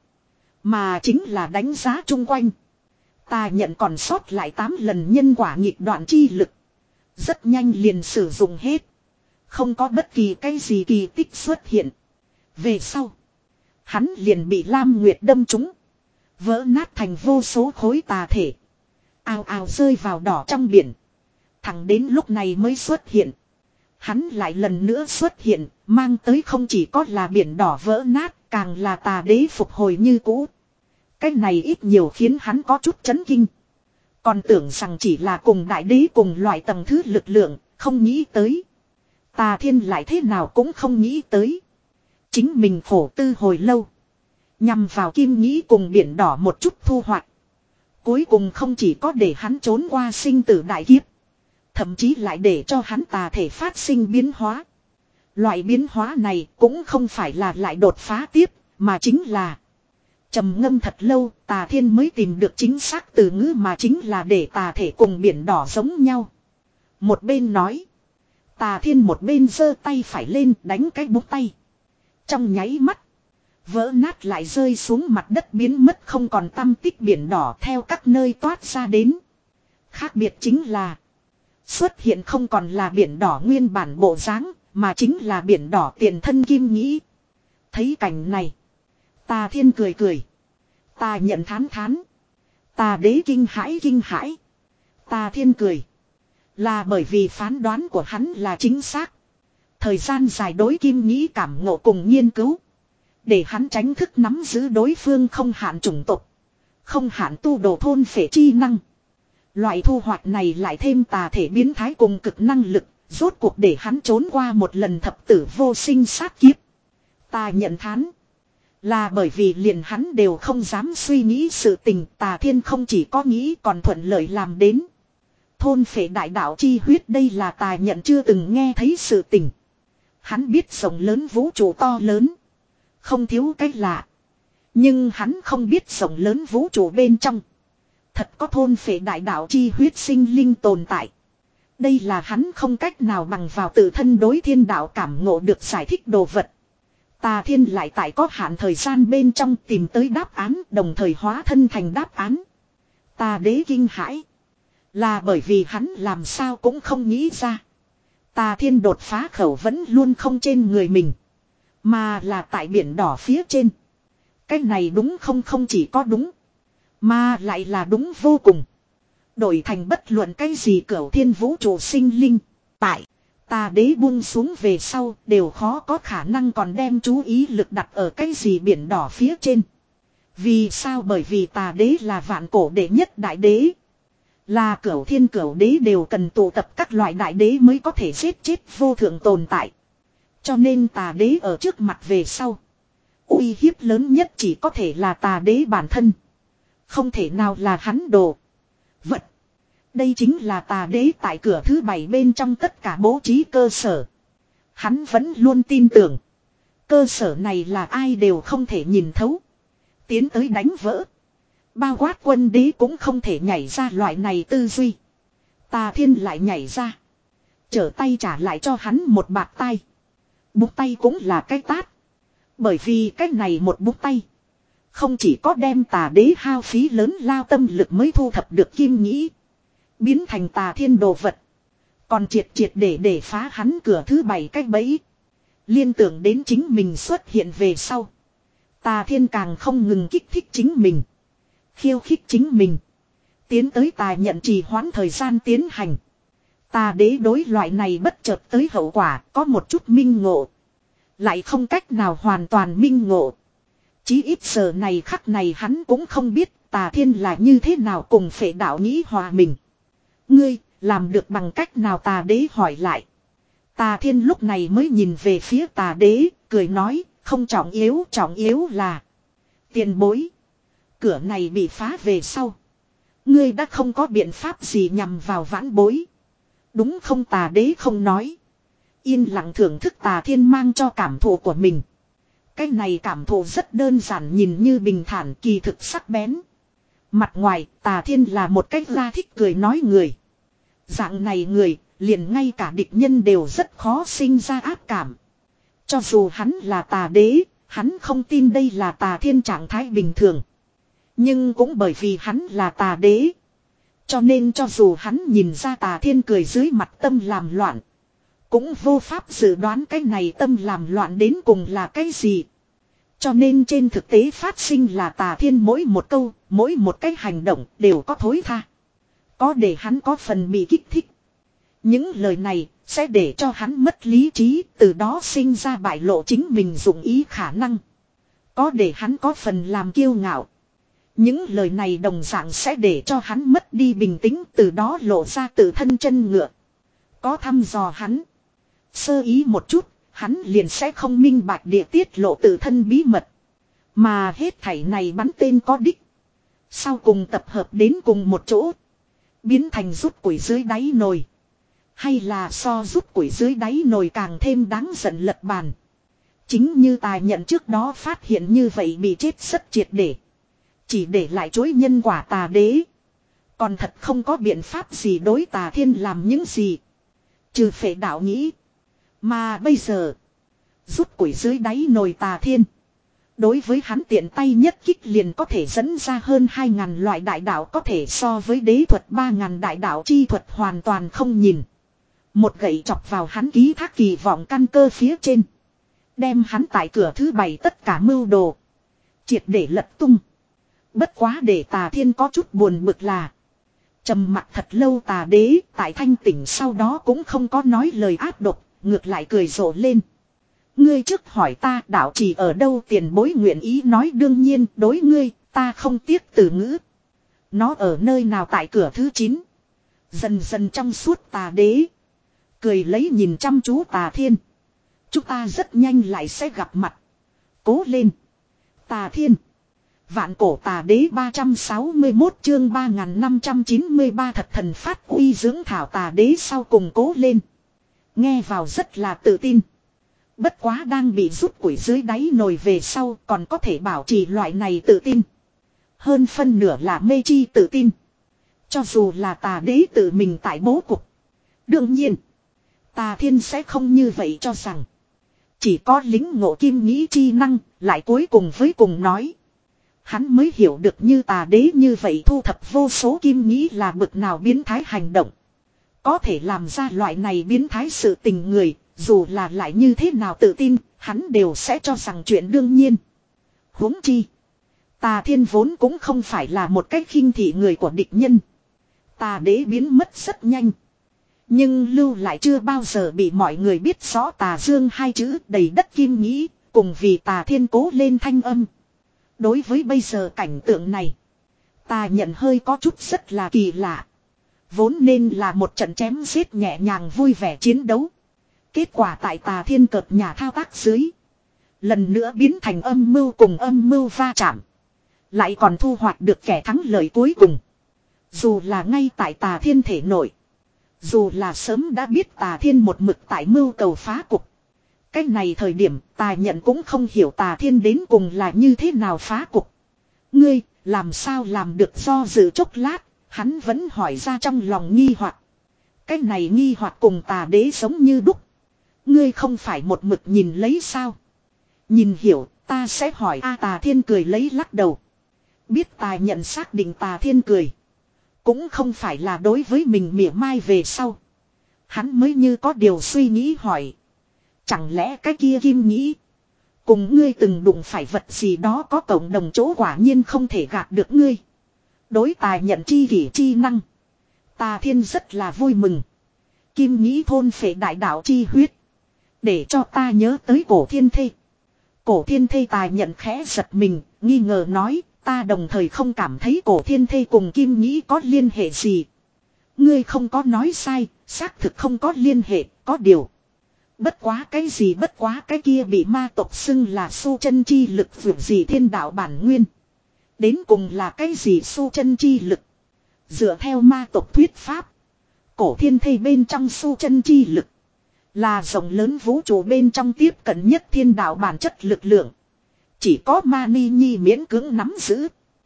Mà chính là đánh giá chung quanh. Ta nhận còn sót lại tám lần nhân quả nghịch đoạn chi lực. Rất nhanh liền sử dụng hết. Không có bất kỳ cái gì kỳ tích xuất hiện. Về sau. Hắn liền bị Lam Nguyệt đâm trúng. Vỡ nát thành vô số khối tà thể. Ào ào rơi vào đỏ trong biển. Thẳng đến lúc này mới xuất hiện. Hắn lại lần nữa xuất hiện. Mang tới không chỉ có là biển đỏ vỡ nát. Càng là tà đế phục hồi như cũ. Cái này ít nhiều khiến hắn có chút chấn kinh. Còn tưởng rằng chỉ là cùng đại đế cùng loại tầng thứ lực lượng. Không nghĩ tới. Tà Thiên lại thế nào cũng không nghĩ tới. Chính mình khổ tư hồi lâu. Nhằm vào kim nghĩ cùng biển đỏ một chút thu hoạch. Cuối cùng không chỉ có để hắn trốn qua sinh tử đại kiếp. Thậm chí lại để cho hắn tà thể phát sinh biến hóa. Loại biến hóa này cũng không phải là lại đột phá tiếp. Mà chính là. Trầm ngâm thật lâu Tà Thiên mới tìm được chính xác từ ngữ mà chính là để tà thể cùng biển đỏ giống nhau. Một bên nói. Tà Thiên một bên giơ tay phải lên đánh cái búng tay. Trong nháy mắt. Vỡ nát lại rơi xuống mặt đất biến mất không còn tăm tích biển đỏ theo các nơi toát ra đến. Khác biệt chính là. Xuất hiện không còn là biển đỏ nguyên bản bộ dáng mà chính là biển đỏ tiền thân kim nghĩ. Thấy cảnh này. Tà Thiên cười cười. Tà nhận thán thán. Tà đế kinh hãi kinh hãi. Tà Thiên cười. Là bởi vì phán đoán của hắn là chính xác. Thời gian dài đối kim nghĩ cảm ngộ cùng nghiên cứu. Để hắn tránh thức nắm giữ đối phương không hạn chủng tộc. Không hạn tu đồ thôn phệ chi năng. Loại thu hoạch này lại thêm tà thể biến thái cùng cực năng lực. Rốt cuộc để hắn trốn qua một lần thập tử vô sinh sát kiếp. Tà nhận thán. Là bởi vì liền hắn đều không dám suy nghĩ sự tình. Tà Thiên không chỉ có nghĩ còn thuận lợi làm đến. Thôn phệ đại đạo chi huyết đây là Tà nhận chưa từng nghe thấy sự tình. Hắn biết rộng lớn vũ trụ to lớn. Không thiếu cách lạ. Nhưng hắn không biết rộng lớn vũ trụ bên trong. Thật có thôn phệ đại đạo chi huyết sinh linh tồn tại. Đây là hắn không cách nào bằng vào tự thân đối thiên đạo cảm ngộ được giải thích đồ vật. Tà Thiên lại tại có hạn thời gian bên trong tìm tới đáp án đồng thời hóa thân thành đáp án. Tà đế kinh hãi. Là bởi vì hắn làm sao cũng không nghĩ ra. Tà Thiên đột phá khẩu vẫn luôn không trên người mình. Mà là tại biển đỏ phía trên. Cái này đúng không không chỉ có đúng. Mà lại là đúng vô cùng. Đổi thành bất luận cái gì cửu thiên vũ trụ sinh linh. Tại. Tà đế buông xuống về sau đều khó có khả năng còn đem chú ý lực đặt ở cái gì biển đỏ phía trên. Vì sao? Bởi vì tà đế là vạn cổ đệ nhất đại đế. Là cửu thiên cửu đế đều cần tụ tập các loại đại đế mới có thể giết chết vô thượng tồn tại. Cho nên tà đế ở trước mặt về sau. Uy hiếp lớn nhất chỉ có thể là tà đế bản thân. Không thể nào là hắn đồ. Vật. Đây chính là tà đế tại cửa thứ bảy bên trong tất cả bố trí cơ sở. Hắn vẫn luôn tin tưởng. Cơ sở này là ai đều không thể nhìn thấu. Tiến tới đánh vỡ. Bao quát quân đế cũng không thể nhảy ra loại này tư duy. Tà Thiên lại nhảy ra. Trở tay trả lại cho hắn một bạt tay. Búng tay cũng là cái tát. Bởi vì cái này một búng tay. Không chỉ có đem tà đế hao phí lớn lao tâm lực mới thu thập được kim nghĩ. Biến thành Tà Thiên đồ vật. Còn triệt triệt để để phá hắn cửa thứ bảy cách bẫy. Liên tưởng đến chính mình xuất hiện về sau. Tà Thiên càng không ngừng kích thích chính mình. Khiêu khích chính mình. Tiến tới Tà nhận trì hoãn thời gian tiến hành. Tà đế đối loại này bất chợt tới hậu quả có một chút minh ngộ. Lại không cách nào hoàn toàn minh ngộ. Chí ít giờ này khắc này hắn cũng không biết Tà Thiên là như thế nào cùng phệ đạo nghĩ hòa mình. Ngươi, làm được bằng cách nào Tà Đế hỏi lại. Tà Thiên lúc này mới nhìn về phía Tà Đế, cười nói, không trọng yếu, trọng yếu là tiền bối. Cửa này bị phá về sau. Ngươi đã không có biện pháp gì nhằm vào vãn bối. Đúng không? Tà Đế không nói. Yên lặng thưởng thức Tà Thiên mang cho cảm thụ của mình. Cái này cảm thụ rất đơn giản, nhìn như bình thản, kỳ thực sắc bén. Mặt ngoài, Tà Thiên là một cách ra thích cười nói người. Dạng này người, liền ngay cả địch nhân đều rất khó sinh ra ác cảm. Cho dù hắn là Tà Đế, hắn không tin đây là Tà Thiên trạng thái bình thường. Nhưng cũng bởi vì hắn là Tà Đế, cho nên cho dù hắn nhìn ra Tà Thiên cười dưới mặt tâm làm loạn, cũng vô pháp dự đoán cái này tâm làm loạn đến cùng là cái gì. Cho nên trên thực tế phát sinh là Tà Thiên mỗi một câu, mỗi một cái hành động đều có thối tha. Có để hắn có phần bị kích thích. Những lời này sẽ để cho hắn mất lý trí, từ đó sinh ra bại lộ chính mình dụng ý khả năng. Có để hắn có phần làm kiêu ngạo. Những lời này đồng dạng sẽ để cho hắn mất đi bình tĩnh, từ đó lộ ra tự thân chân ngựa. Có thăm dò hắn, sơ ý một chút, hắn liền sẽ không minh bạch địa tiết lộ tự thân bí mật. Mà hết thảy này bắn tên có đích. Sau cùng tập hợp đến cùng một chỗ, biến thành rút củi dưới đáy nồi. Hay là so rút củi dưới đáy nồi càng thêm đáng giận lật bàn. Chính như Tài Nhận trước đó phát hiện như vậy, bị chết rất triệt để. Chỉ để lại chối nhân quả Tà Đế. Còn thật không có biện pháp gì đối Tà Thiên làm những gì. Trừ phệ đạo nghĩ. Mà bây giờ, rút củi dưới đáy nồi Tà Thiên, đối với hắn tiện tay nhất kích liền có thể dẫn ra hơn hai ngàn loại đại đạo, có thể so với đế thuật ba ngàn đại đạo chi thuật hoàn toàn không nhìn. Một gậy chọc vào hắn ký thác kỳ vọng căn cơ phía trên. Đem hắn tại cửa thứ bảy tất cả mưu đồ triệt để lật tung. Bất quá để Tà Thiên có chút buồn bực là, trầm mặc thật lâu Tà Đế tại thanh tỉnh sau đó cũng không có nói lời ác độc, ngược lại cười rộ lên. Ngươi trước hỏi ta đạo trì ở đâu, tiền bối nguyện ý nói đương nhiên đối ngươi, ta không tiếc từ ngữ. Nó ở nơi nào? Tại cửa thứ chín. Dần dần trong suốt Tà Đế cười lấy nhìn chăm chú Tà Thiên. Chúng ta rất nhanh lại sẽ gặp mặt. Cố lên, Tà Thiên. Vạn cổ Tà Đế ba trăm sáu mươi mốt chương ba nghìn năm trăm chín mươi ba thật thần phát uy dưỡng thảo. Tà Đế sau cùng cố lên. Nghe vào rất là tự tin. Bất quá đang bị rút củi dưới đáy nồi về sau còn có thể bảo trì loại này tự tin. Hơn phân nửa là mê chi tự tin. Cho dù là Tà Đế tự mình tại bố cục. Đương nhiên, Tà Thiên sẽ không như vậy cho rằng. Chỉ có lính ngộ kim nghĩ chi năng, lại cuối cùng với cùng nói. Hắn mới hiểu được như Tà Đế như vậy thu thập vô số kim nghĩ là bực nào biến thái hành động. Có thể làm ra loại này biến thái sự tình người, dù là lại như thế nào tự tin, hắn đều sẽ cho rằng chuyện đương nhiên. Huống chi, Tà Thiên vốn cũng không phải là một cách khinh thị người của địch nhân. Tà Đế biến mất rất nhanh. Nhưng lưu lại chưa bao giờ bị mọi người biết rõ Tà Dương hai chữ đầy đất kim nghĩ, cùng vì Tà Thiên cố lên thanh âm. Đối với bây giờ cảnh tượng này, Ta nhận hơi có chút rất là kỳ lạ. Vốn nên là một trận chém giết nhẹ nhàng vui vẻ chiến đấu. Kết quả tại Tà Thiên cợt nhà thao tác dưới, lần nữa biến thành âm mưu cùng âm mưu va chạm. Lại còn thu hoạch được kẻ thắng lợi cuối cùng. Dù là ngay tại Tà Thiên thể nội, dù là sớm đã biết Tà Thiên một mực tại mưu cầu phá cục. Cái này thời điểm Tà Nhận cũng không hiểu Tà Thiên đến cùng là như thế nào phá cục. Ngươi, làm sao làm được? Do dự chốc lát, hắn vẫn hỏi ra trong lòng nghi hoặc. Cái này nghi hoặc cùng Tà Đế giống như đúc. Ngươi không phải một mực nhìn lấy sao? Nhìn hiểu, ta sẽ hỏi. A Tà Thiên cười lấy lắc đầu. Biết Tà Nhận xác định Tà Thiên cười, cũng không phải là đối với mình mỉa mai về sau. Hắn mới như có điều suy nghĩ hỏi. Chẳng lẽ cái kia kim nghĩ cùng ngươi từng đụng phải vật gì đó có cộng đồng chỗ? Quả nhiên không thể gạt được ngươi. Đối Tà Nhận chi kỷ chi năng, Tà Thiên rất là vui mừng. Kim nghĩ thôn phệ đại đạo chi huyết, Để cho ta nhớ tới cổ thiên thê. Cổ thiên thê tài nhận khẽ giật mình, nghi ngờ nói, ta đồng thời không cảm thấy cổ thiên thê cùng Kim Nhĩ có liên hệ gì. Ngươi không có nói sai, xác thực không có liên hệ, có điều. Bất quá cái gì bất quá cái kia bị ma tộc xưng là su chân chi lực vượt gì thiên đạo bản nguyên. Đến cùng là cái gì su chân chi lực. Dựa theo ma tộc thuyết pháp. Cổ thiên thê bên trong su chân chi lực. Là rộng lớn vũ trụ bên trong tiếp cận nhất thiên đạo bản chất lực lượng. Chỉ có ma ni nhi miễn cưỡng nắm giữ.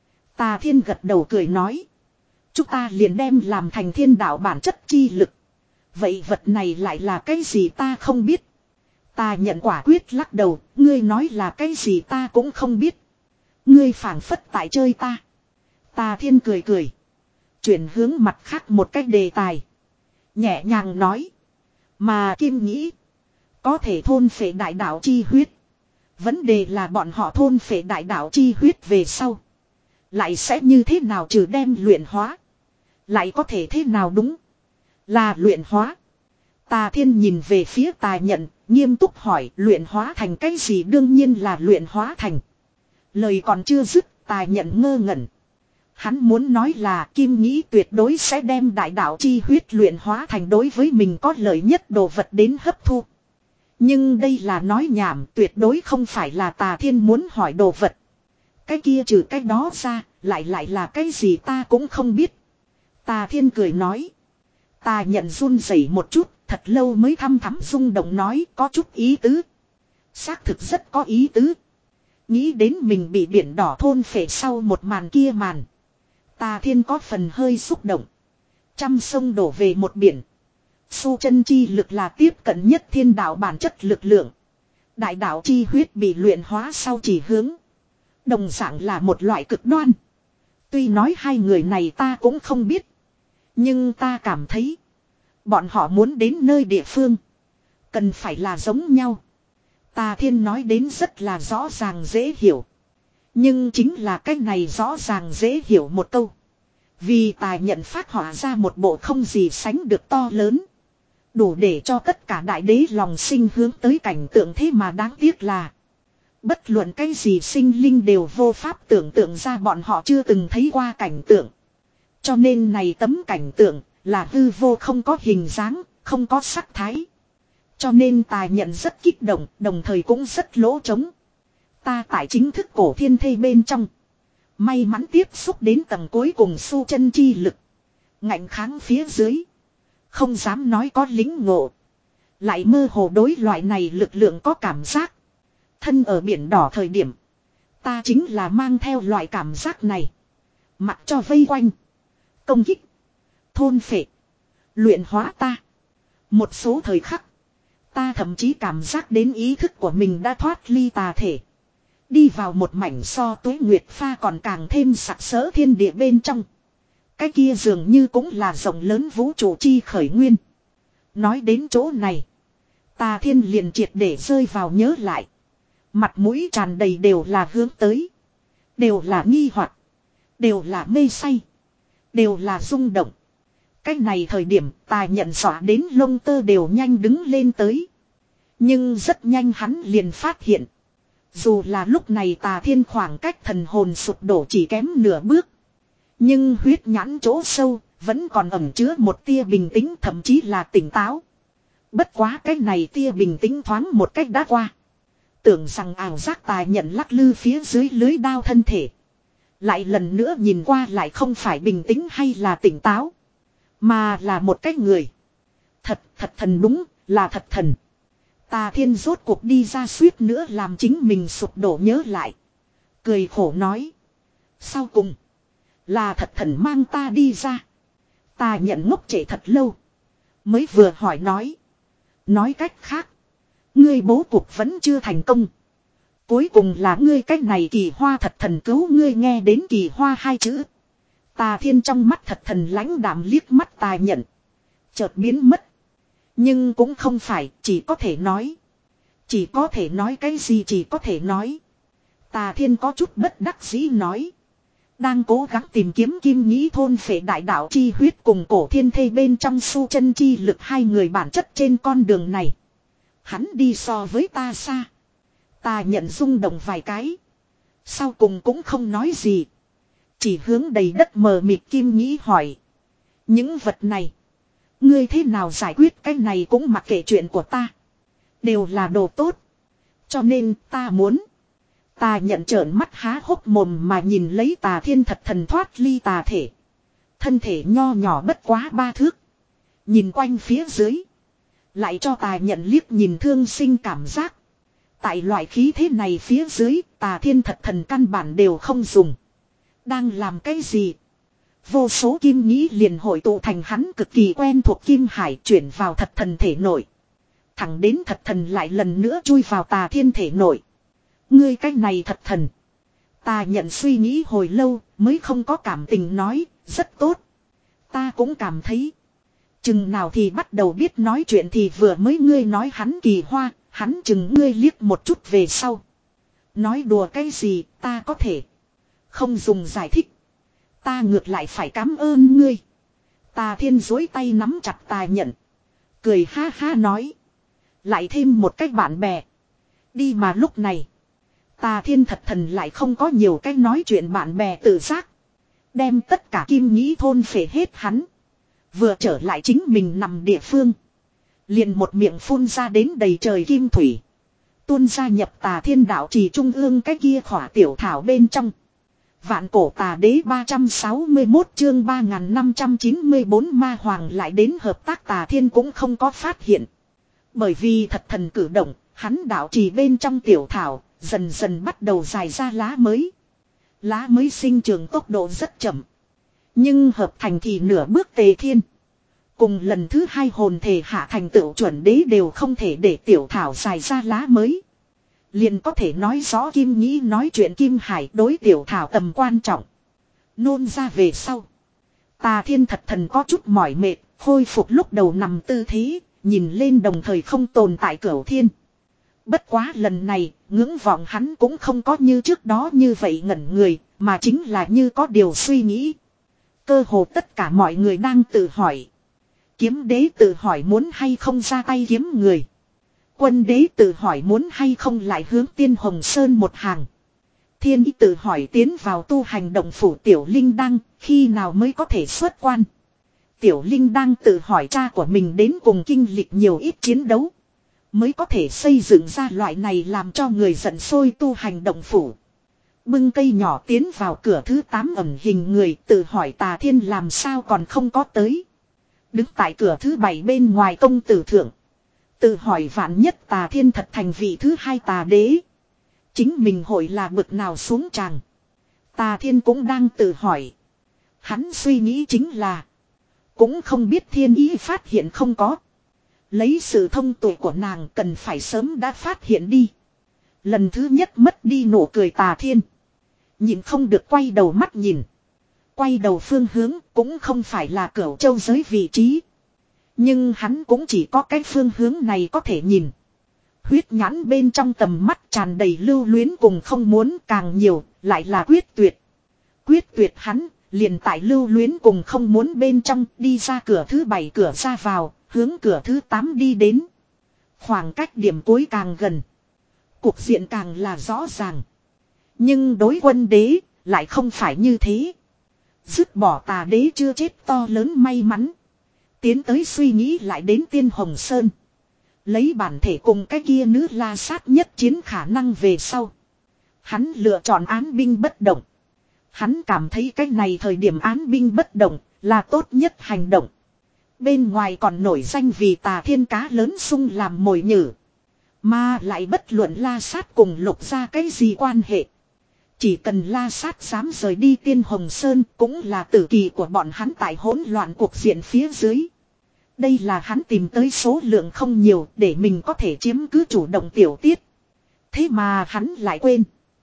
Tà Thiên gật đầu cười nói. Chúng ta liền đem làm thành thiên đạo bản chất chi lực. Vậy vật này lại là cái gì ta không biết. Ta nhận quả quyết lắc đầu. Ngươi nói là cái gì ta cũng không biết. Ngươi phảng phất tại chơi ta. Tà Thiên cười cười. Chuyển hướng mặt khác một cách đề tài. Nhẹ nhàng nói. Mà Kim Nhĩ. Có thể thôn phệ đại đạo chi huyết. Vấn đề là bọn họ thôn phệ đại đạo chi huyết về sau. Lại sẽ như thế nào trừ đem luyện hóa. Lại có thể thế nào đúng. Là luyện hóa. Tà Thiên nhìn về phía Tà Nhận. Nghiêm túc hỏi luyện hóa thành cái gì đương nhiên là luyện hóa thành. Lời còn chưa dứt Tà Nhận ngơ ngẩn. Hắn muốn nói là Kim Nhĩ tuyệt đối sẽ đem đại đạo chi huyết luyện hóa thành đối với mình có lợi nhất đồ vật đến hấp thu. Nhưng đây là nói nhảm tuyệt đối không phải là Tà Thiên muốn hỏi đồ vật. Cái kia trừ cái đó ra lại lại là cái gì ta cũng không biết. Tà Thiên cười nói. Tà Nhận run rẩy một chút thật lâu mới thăm thắm rung động nói có chút ý tứ. Xác thực rất có ý tứ. Nghĩ đến mình bị biển đỏ thôn phệ sau một màn kia màn. Tà Thiên có phần hơi xúc động. Trăm sông đổ về một biển. Su chân chi lực là tiếp cận nhất thiên đạo bản chất lực lượng. Đại đạo chi huyết bị luyện hóa sau chỉ hướng. Đồng dạng là một loại cực đoan. Tuy nói hai người này ta cũng không biết. Nhưng ta cảm thấy. Bọn họ muốn đến nơi địa phương. Cần phải là giống nhau. Tà Thiên nói đến rất là rõ ràng dễ hiểu. Nhưng chính là cách này rõ ràng dễ hiểu một câu. Vì Tài Nhận phát họa ra một bộ không gì sánh được to lớn. Đủ để cho tất cả đại đế lòng sinh hướng tới cảnh tượng thế mà đáng tiếc là. Bất luận cái gì sinh linh đều vô pháp tưởng tượng ra bọn họ chưa từng thấy qua cảnh tượng. Cho nên này tấm cảnh tượng là hư vô không có hình dáng, không có sắc thái. Cho nên Tài Nhận rất kích động, đồng thời cũng rất lỗ trống. Ta tại chính thức cổ thiên thê bên trong. May mắn tiếp xúc đến tầng cuối cùng su chân chi lực. Ngạnh kháng phía dưới. Không dám nói có lính ngộ. Lại mơ hồ đối loại này lực lượng có cảm giác. Thân ở biển đỏ thời điểm. Ta chính là mang theo loại cảm giác này. Mặc cho vây quanh. Công kích. Thôn phệ. Luyện hóa ta. Một số thời khắc. Ta thậm chí cảm giác đến ý thức của mình đã thoát ly tà thể. Đi vào một mảnh so tuế nguyệt pha còn càng thêm sặc sỡ thiên địa bên trong. Cái kia dường như cũng là rộng lớn vũ trụ chi khởi nguyên. Nói đến chỗ này. Tà Thiên liền triệt để rơi vào nhớ lại. Mặt mũi tràn đầy đều là hướng tới. Đều là nghi hoặc. Đều là mê say. Đều là rung động. Cái này thời điểm Tà Nhận dọa đến lông tơ đều nhanh đứng lên tới. Nhưng rất nhanh hắn liền phát hiện. Dù là lúc này Tà Thiên khoảng cách thần hồn sụp đổ chỉ kém nửa bước. Nhưng huyết nhãn chỗ sâu vẫn còn ẩn chứa một tia bình tĩnh thậm chí là tỉnh táo. Bất quá cái này tia bình tĩnh thoáng một cách đã qua. Tưởng rằng ảo giác Tà Nhận lắc lư phía dưới lưới đao thân thể. Lại lần nữa nhìn qua lại không phải bình tĩnh hay là tỉnh táo. Mà là một cái người. Thật thật thần đúng là thật thần. Tà Thiên rốt cuộc đi ra suýt nữa làm chính mình sụp đổ nhớ lại. Cười khổ nói. Sau cùng. Là thật thần mang ta đi ra. Ta nhận ngốc trễ thật lâu. Mới vừa hỏi nói. Nói cách khác. Ngươi bố cục vẫn chưa thành công. Cuối cùng là ngươi cách này kỳ hoa thật thần cứu ngươi nghe đến kỳ hoa hai chữ. Tà Thiên trong mắt thật thần lãnh đạm liếc mắt Tà Nhận. Chợt biến mất. Nhưng cũng không phải chỉ có thể nói. Chỉ có thể nói cái gì chỉ có thể nói. Tà Thiên có chút bất đắc dĩ nói. Đang cố gắng tìm kiếm Kim Nhĩ thôn phệ đại đạo chi huyết cùng cổ thiên thê bên trong su chân chi lực hai người bản chất trên con đường này. Hắn đi so với ta xa. Ta nhận rung động vài cái. Sau cùng cũng không nói gì. Chỉ hướng đầy đất mờ mịt Kim Nhĩ hỏi. Những vật này. Ngươi thế nào giải quyết cái này cũng mặc kệ chuyện của ta. Đều là đồ tốt. Cho nên ta muốn. Ta nhận trợn mắt há hốc mồm mà nhìn lấy Tà Thiên thật thần thoát ly tà thể. Thân thể nho nhỏ bất quá ba thước. Nhìn quanh phía dưới. Lại cho Tà nhận liếc nhìn thương sinh cảm giác. Tại loại khí thế này phía dưới, Tà Thiên thật thần căn bản đều không dùng. Đang làm cái gì? Vô số kim nhĩ liền hội tụ thành hắn cực kỳ quen thuộc kim hải chuyển vào thật thần thể nội. Thẳng đến thật thần lại lần nữa chui vào Tà Thiên thể nội. Ngươi cái này thật thần. Ta nhận suy nghĩ hồi lâu mới không có cảm tình nói, rất tốt. Ta cũng cảm thấy. Chừng nào thì bắt đầu biết nói chuyện thì vừa mới ngươi nói hắn kỳ hoa, hắn chừng ngươi liếc một chút về sau. Nói đùa cái gì ta có thể. Không dùng giải thích. Ta ngược lại phải cảm ơn ngươi. Tà Thiên dối tay nắm chặt Tà nhận. Cười ha ha nói. Lại thêm một cách bạn bè. Đi mà lúc này. Tà Thiên thật thần lại không có nhiều cách nói chuyện bạn bè tự giác. Đem tất cả kim nhĩ thôn phệ hết hắn. Vừa trở lại chính mình nằm địa phương. Liền một miệng phun ra đến đầy trời kim thủy. Tuôn ra nhập Tà Thiên đạo trì trung ương cái kia khỏa tiểu thảo bên trong. Vạn cổ tà đế ba trăm sáu mươi mốt chương ba nghìn năm trăm chín mươi bốn ma hoàng lại đến hợp tác Tà Thiên cũng không có phát hiện. Bởi vì thật thần cử động, hắn đạo trì bên trong tiểu thảo, dần dần bắt đầu dài ra lá mới. Lá mới sinh trưởng tốc độ rất chậm. Nhưng hợp thành thì nửa bước Tề Thiên. Cùng lần thứ hai hồn thể hạ thành tựu chuẩn đế đều không thể để tiểu thảo dài ra lá mới. Liền có thể nói rõ Kim Nhĩ nói chuyện Kim Hải đối tiểu thảo tầm quan trọng. Nôn ra về sau. Tà Thiên thật thần có chút mỏi mệt, khôi phục lúc đầu nằm tư thế, nhìn lên đồng thời không tồn tại Cửu Thiên. Bất quá lần này, ngưỡng vọng hắn cũng không có như trước đó như vậy ngẩn người, mà chính là như có điều suy nghĩ. Cơ hồ tất cả mọi người đang tự hỏi. Kiếm đế tự hỏi muốn hay không ra tay kiếm người. Quân đế tự hỏi muốn hay không lại hướng Tiên Hồng Sơn một hàng. Thiên ý tự hỏi tiến vào tu hành động phủ Tiểu Linh Đăng, khi nào mới có thể xuất quan. Tiểu Linh Đăng tự hỏi cha của mình đến cùng kinh lịch nhiều ít chiến đấu. Mới có thể xây dựng ra loại này làm cho người giận sôi tu hành động phủ. Bưng cây nhỏ tiến vào cửa thứ tám ẩn hình người tự hỏi Tà Thiên làm sao còn không có tới. Đứng tại cửa thứ bảy bên ngoài công tử thượng. Tự hỏi vạn nhất Tà Thiên thật thành vị thứ hai tà đế. Chính mình hội là bực nào xuống tràng. Tà Thiên cũng đang tự hỏi. Hắn suy nghĩ chính là. Cũng không biết thiên ý phát hiện không có. Lấy sự thông tuệ của nàng cần phải sớm đã phát hiện đi. Lần thứ nhất mất đi nụ cười Tà Thiên. Nhìn không được quay đầu mắt nhìn. Quay đầu phương hướng cũng không phải là Cửu Châu giới vị trí. Nhưng hắn cũng chỉ có cái phương hướng này có thể nhìn. Huyết nhãn bên trong tầm mắt tràn đầy lưu luyến cùng không muốn càng nhiều, lại là quyết tuyệt. Quyết tuyệt hắn, liền tại lưu luyến cùng không muốn bên trong đi ra cửa thứ bảy cửa ra vào, hướng cửa thứ tám đi đến. Khoảng cách điểm cuối càng gần. Cục diện càng là rõ ràng. Nhưng đối quân đế, lại không phải như thế. Dứt bỏ tà đế chưa chết to lớn may mắn. Tiến tới suy nghĩ lại đến Tiên Hồng Sơn. Lấy bản thể cùng cái kia nữ la sát nhất chiến khả năng về sau. Hắn lựa chọn án binh bất động. Hắn cảm thấy cái này thời điểm án binh bất động là tốt nhất hành động. Bên ngoài còn nổi danh vì Tà Thiên cá lớn sung làm mồi nhử. Mà lại bất luận la sát cùng lục ra cái gì quan hệ. Chỉ cần la sát dám rời đi Tiên Hồng Sơn cũng là tử kỳ của bọn hắn tại hỗn loạn cuộc diện phía dưới. Đây là hắn tìm tới số lượng không nhiều để mình có thể chiếm cứ chủ động tiểu tiết. Thế mà hắn lại quên.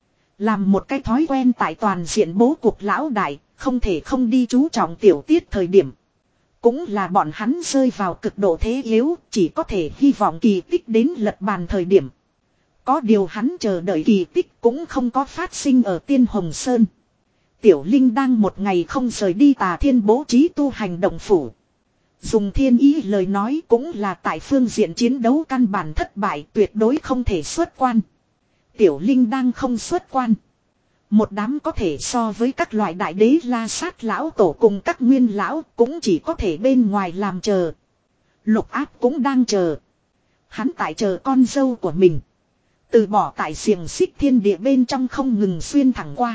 Làm một cái thói quen tại toàn diện bố cục lão đại, không thể không đi chú trọng tiểu tiết thời điểm. Cũng là bọn hắn rơi vào cực độ thế yếu, chỉ có thể hy vọng kỳ tích đến lật bàn thời điểm. Có điều hắn chờ đợi kỳ tích cũng không có phát sinh ở Tiên Hồng Sơn. Tiểu Linh đang một ngày không rời đi Tà Thiên bố trí tu hành động phủ. Dùng thiên ý lời nói cũng là tại phương diện chiến đấu căn bản thất bại, tuyệt đối không thể xuất quan. Tiểu Linh đang không xuất quan. Một đám có thể so với các loại đại đế La Sát lão tổ cùng các nguyên lão cũng chỉ có thể bên ngoài làm chờ. Lục Áp cũng đang chờ. Hắn tại chờ con dâu của mình. Từ bỏ tại xiềng xích thiên địa bên trong không ngừng xuyên thẳng qua.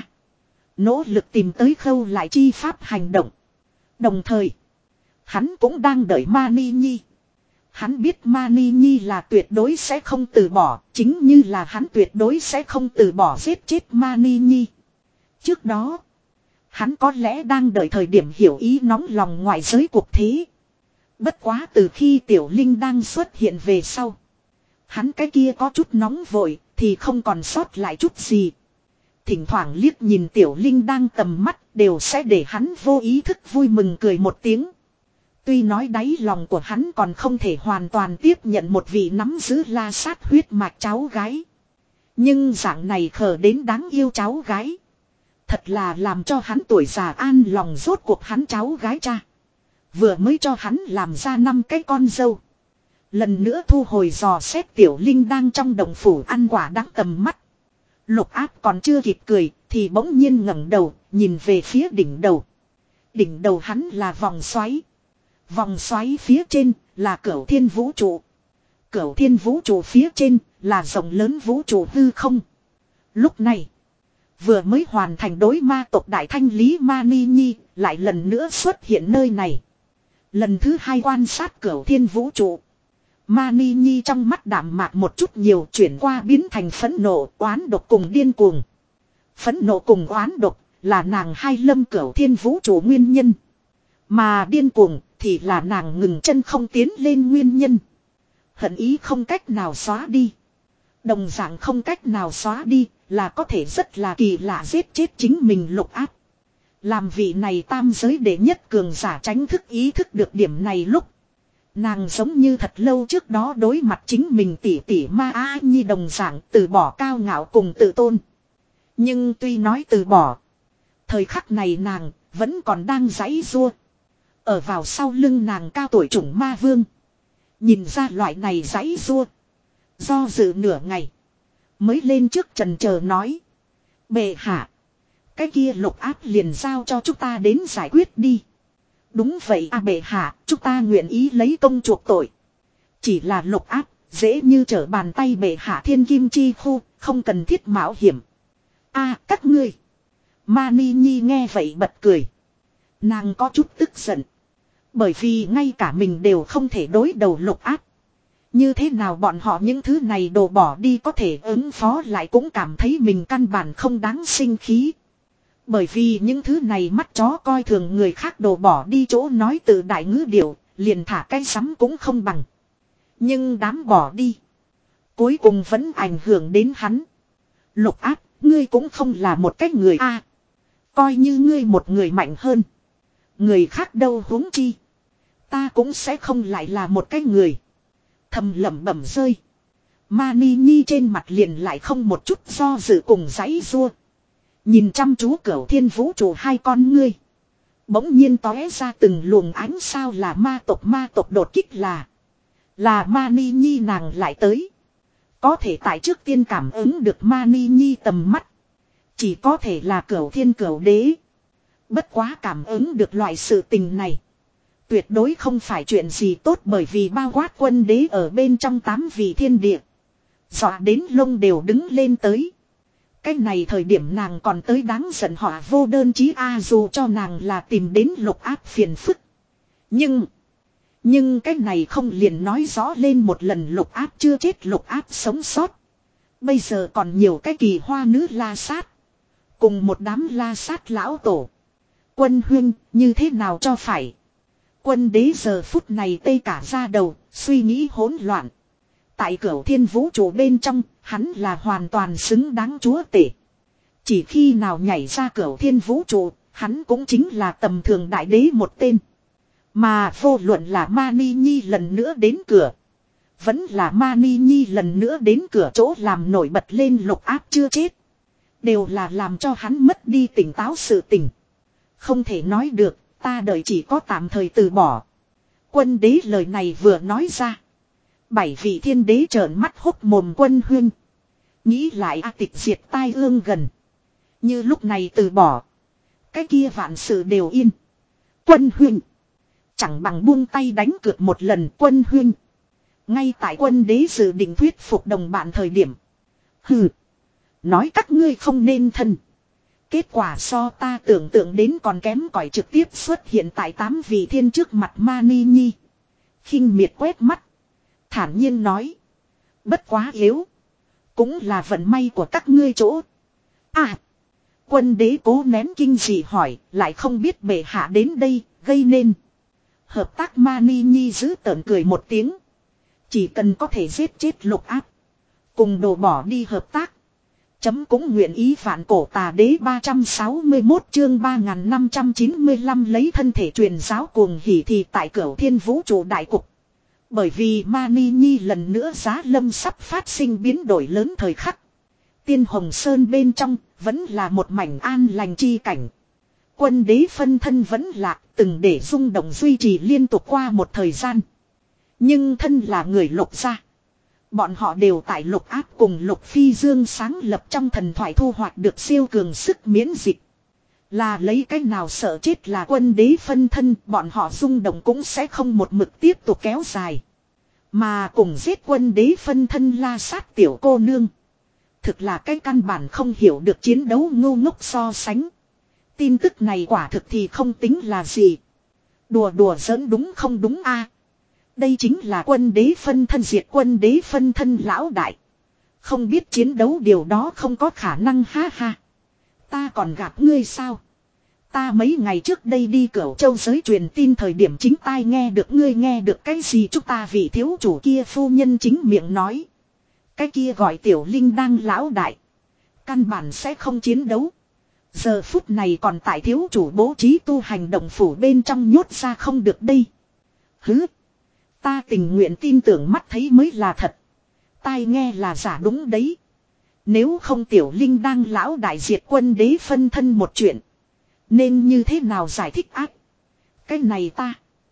Nỗ lực tìm tới khâu lại chi pháp hành động. Đồng thời, hắn cũng đang đợi Mani Nhi. Hắn biết Mani Nhi là tuyệt đối sẽ không từ bỏ, chính như là hắn tuyệt đối sẽ không từ bỏ giết chết Mani Nhi. Trước đó, hắn có lẽ đang đợi thời điểm hiểu ý nóng lòng ngoại giới cuộc thế. Bất quá từ khi Tiểu Linh đang xuất hiện về sau, hắn cái kia có chút nóng vội thì không còn sót lại chút gì. Thỉnh thoảng liếc nhìn Tiểu Linh đang tầm mắt đều sẽ để hắn vô ý thức vui mừng cười một tiếng. Tuy nói đáy lòng của hắn còn không thể hoàn toàn tiếp nhận một vị nắm giữ La Sát huyết mạch cháu gái. Nhưng dạng này khờ đến đáng yêu cháu gái. Thật là làm cho hắn tuổi già an lòng, rốt cuộc hắn cháu gái cha. Vừa mới cho hắn làm ra năm cái con dâu. Lần nữa thu hồi dò xét Tiểu Linh đang trong đồng phủ ăn quả đáng tầm mắt. Lục Áp còn chưa kịp cười thì bỗng nhiên ngẩng đầu nhìn về phía đỉnh đầu. Đỉnh đầu hắn là vòng xoáy. Vòng xoáy phía trên là Cửu Thiên vũ trụ. Cửu Thiên vũ trụ phía trên là rộng lớn vũ trụ hư không. Lúc này, vừa mới hoàn thành đối ma tộc đại thanh lý Mani Nhi lại lần nữa xuất hiện nơi này. Lần thứ hai quan sát Cửu Thiên vũ trụ. Mani Nhi trong mắt đạm mạc một chút nhiều, chuyển qua biến thành phẫn nộ, oán độc cùng điên cuồng. Phẫn nộ cùng oán độc là nàng hai lâm Cửu Thiên vũ trụ nguyên nhân. Mà điên cuồng thì là nàng ngừng chân không tiến lên nguyên nhân. Hận ý không cách nào xóa đi. Đồng dạng không cách nào xóa đi là có thể rất là kỳ lạ giết chết chính mình Lục Áp. Làm vị này tam giới đệ nhất cường giả tránh thức ý thức được điểm này lúc. Nàng giống như thật lâu trước đó đối mặt chính mình tỷ tỷ Ma A Nhi đồng dạng từ bỏ cao ngạo cùng tự tôn. Nhưng tuy nói từ bỏ, thời khắc này nàng vẫn còn đang giãy giụa. Ở vào sau lưng nàng cao tuổi chủng ma vương. Nhìn ra loại này giãy giụa, do dự nửa ngày mới lên trước trần chờ nói: Bệ hạ, cái kia Lục Áp liền giao cho chúng ta đến giải quyết đi. Đúng vậy à bệ hạ, chúng ta nguyện ý lấy công chuộc tội. Chỉ là Lục Áp dễ như trở bàn tay bệ hạ thiên kim chi khu, không cần thiết mạo hiểm. A à, các ngươi. Mani Nhi nghe vậy bật cười. Nàng có chút tức giận. Bởi vì ngay cả mình đều không thể đối đầu Lục Áp. Như thế nào bọn họ những thứ này đổ bỏ đi có thể ứng phó lại cũng cảm thấy mình căn bản không đáng sinh khí. Bởi vì những thứ này mắt chó coi thường người khác đổ bỏ đi chỗ nói từ đại ngữ điệu, liền thả cái sắm cũng không bằng. Nhưng đám bỏ đi, cuối cùng vẫn ảnh hưởng đến hắn. Lục Áp, ngươi cũng không là một cái người a. À, coi như ngươi một người mạnh hơn. Người khác đâu huống chi. Ta cũng sẽ không lại là một cái người. Thầm lẩm bẩm rơi. Mani Nhi trên mặt liền lại không một chút do dự cùng giãy giụa. Nhìn chăm chú Cửu Thiên vũ trụ hai con ngươi. Bỗng nhiên tóe ra từng luồng ánh sao là ma tộc ma tộc đột kích là. Là Mani Nhi nàng lại tới. Có thể tại trước tiên cảm ứng được Mani Nhi tầm mắt. Chỉ có thể là Cửu Thiên Cửu Đế. Bất quá cảm ứng được loại sự tình này. Tuyệt đối không phải chuyện gì tốt, bởi vì bao quát quân đế ở bên trong tám vị thiên địa. Dọa đến lông đều đứng lên tới. Cái này thời điểm nàng còn tới đáng giận họa vô đơn chí a, dù cho nàng là tìm đến Lục Áp phiền phức. Nhưng. Nhưng cái này không liền nói rõ lên một lần Lục Áp chưa chết, Lục Áp sống sót. Bây giờ còn nhiều cái kỳ hoa nữ La Sát. Cùng một đám La Sát lão tổ. Quân huynh như thế nào cho phải. Quân đế giờ phút này tê cả ra đầu, suy nghĩ hỗn loạn. Tại Cửu Thiên vũ trụ bên trong, hắn là hoàn toàn xứng đáng chúa tể. Chỉ khi nào nhảy ra Cửu Thiên vũ trụ, hắn cũng chính là tầm thường đại đế một tên. Mà vô luận là Mani Nhi lần nữa đến cửa. Vẫn là Mani Nhi lần nữa đến cửa chỗ làm nổi bật lên Lục Áp chưa chết. Đều là làm cho hắn mất đi tỉnh táo sự tỉnh. Không thể nói được, ta đợi chỉ có tạm thời từ bỏ. Quân đế lời này vừa nói ra. Bảy vị thiên đế trợn mắt hốc mồm. Quân huynh. Nghĩ lại a tịch diệt tai ương gần. Như lúc này từ bỏ. Cái kia vạn sự đều yên. Quân huynh. Chẳng bằng buông tay đánh cược một lần. Quân huynh. Ngay tại quân đế dự định thuyết phục đồng bạn thời điểm. Hừ. Nói các ngươi không nên thân. Kết quả so ta tưởng tượng đến còn kém cỏi, trực tiếp xuất hiện tại tám vị thiên trước mặt Mani Nhi. Khinh miệt quét mắt. Thản nhiên nói. Bất quá yếu. Cũng là vận may của các ngươi chỗ. À. Quân đế cố nén kinh dị hỏi. Lại không biết bệ hạ đến đây gây nên. Hợp tác Mani Nhi giữ tợn cười một tiếng. Chỉ cần có thể giết chết Lục Áp. Cùng đồ bỏ đi hợp tác. Chấm cũng nguyện ý phản cổ tà đế. Ba trăm sáu mươi mốt chương ba nghìn năm trăm chín mươi lăm lấy thân thể truyền giáo cuồng hỉ thì tại Cửu Thiên vũ trụ đại cục. Bởi vì Mani Nhi lần nữa giá lâm sắp phát sinh biến đổi lớn thời khắc. Tiên Hồng Sơn bên trong vẫn là một mảnh an lành chi cảnh. Quân đế phân thân vẫn lạc từng để rung động duy trì liên tục qua một thời gian. Nhưng thân là người Lục gia. Bọn họ đều tại Lục Áp cùng Lục Phi Dương sáng lập trong thần thoại thu hoạch được siêu cường sức miễn dịch. Là lấy cách nào sợ chết là quân đế phân thân, bọn họ rung động cũng sẽ không một mực tiếp tục kéo dài. Mà cùng giết quân đế phân thân la sát tiểu cô nương. Thực là cái căn bản không hiểu được chiến đấu ngu ngốc so sánh. Tin tức này quả thực thì không tính là gì. Đùa đùa giỡn đúng không đúng a? Đây chính là quân đế phân thân diệt quân đế phân thân lão đại. Không biết chiến đấu điều đó không có khả năng ha ha. Ta còn gặp ngươi sao? Ta mấy ngày trước đây đi Cửu Châu giới truyền tin thời điểm chính tai nghe được ngươi nghe được cái gì chúng ta vị thiếu chủ kia phu nhân chính miệng nói. Cái kia gọi Tiểu Linh đang lão đại. Căn bản sẽ không chiến đấu. Giờ phút này còn tại thiếu chủ bố trí tu hành động phủ bên trong nhốt ra không được đây. Hứ. Ta tình nguyện tin tưởng mắt thấy mới là thật. Tai nghe là giả đúng đấy. Nếu không Tiểu Linh đang lão đại diệt quân đế phân thân một chuyện. Nên như thế nào giải thích ác. Cái này ta.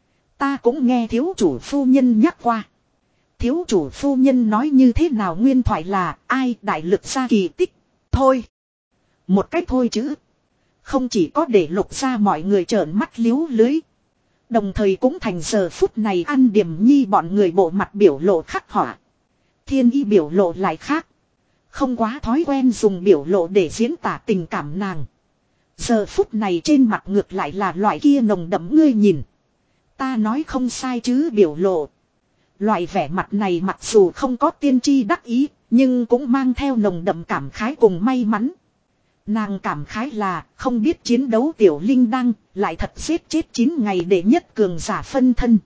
Ta cũng nghe thiếu chủ phu nhân nhắc qua. Thiếu chủ phu nhân nói như thế nào nguyên thoại là ai đại lực ra kỳ tích. Thôi. Một cách thôi chứ. Không chỉ có để Lục ra mọi người trợn mắt liếu lưới. Đồng thời cũng thành giờ phút này ăn điểm nhi bọn người bộ mặt biểu lộ khắc họa. Thiên Y biểu lộ lại khác. Không quá thói quen dùng biểu lộ để diễn tả tình cảm nàng. Giờ phút này trên mặt ngược lại là loại kia nồng đậm ngươi nhìn. Ta nói không sai chứ biểu lộ. Loại vẻ mặt này mặc dù không có tiên tri đắc ý, nhưng cũng mang theo nồng đậm cảm khái cùng may mắn. Nàng cảm khái là không biết chiến đấu Tiểu Linh Đăng lại thật giết chết chín ngày để nhất cường giả phân thân.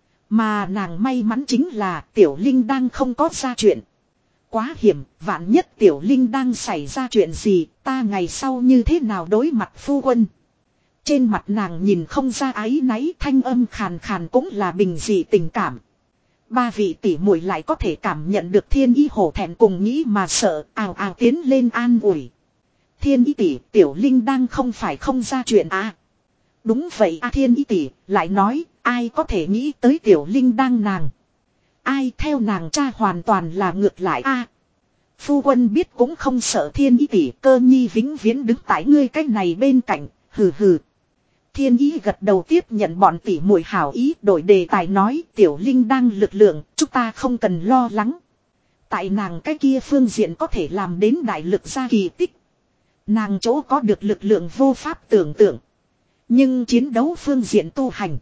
Mà nàng may mắn chính là Tiểu Linh Đăng không có ra chuyện. Quá hiểm, vạn nhất Tiểu Linh Đăng xảy ra chuyện gì, ta ngày sau như thế nào đối mặt phu quân. Trên mặt nàng nhìn không ra áy náy, thanh âm khàn khàn cũng là bình dị tình cảm. Ba vị tỷ muội lại có thể cảm nhận được Thiên Y hổ thẹn cùng nghĩ mà sợ, ào ào tiến lên an ủi. Thiên Y tỷ, Tiểu Linh Đăng không phải không ra chuyện à. Đúng vậy a Thiên Y tỷ, lại nói, ai có thể nghĩ tới Tiểu Linh Đăng nàng. Ai theo nàng cha hoàn toàn là ngược lại a. Phu quân biết cũng không sợ Thiên Y tỷ, Cơ Nhi vĩnh viễn đứng tại ngươi cách này bên cạnh, hừ hừ. Thiên Y gật đầu tiếp nhận bọn tỷ muội hảo ý, đổi đề tài nói Tiểu Linh Đăng lực lượng, chúng ta không cần lo lắng. Tại nàng cái kia phương diện có thể làm đến đại lực ra kỳ tích. Nàng chỗ có được lực lượng vô pháp tưởng tượng. Nhưng chiến đấu phương diện tu hành.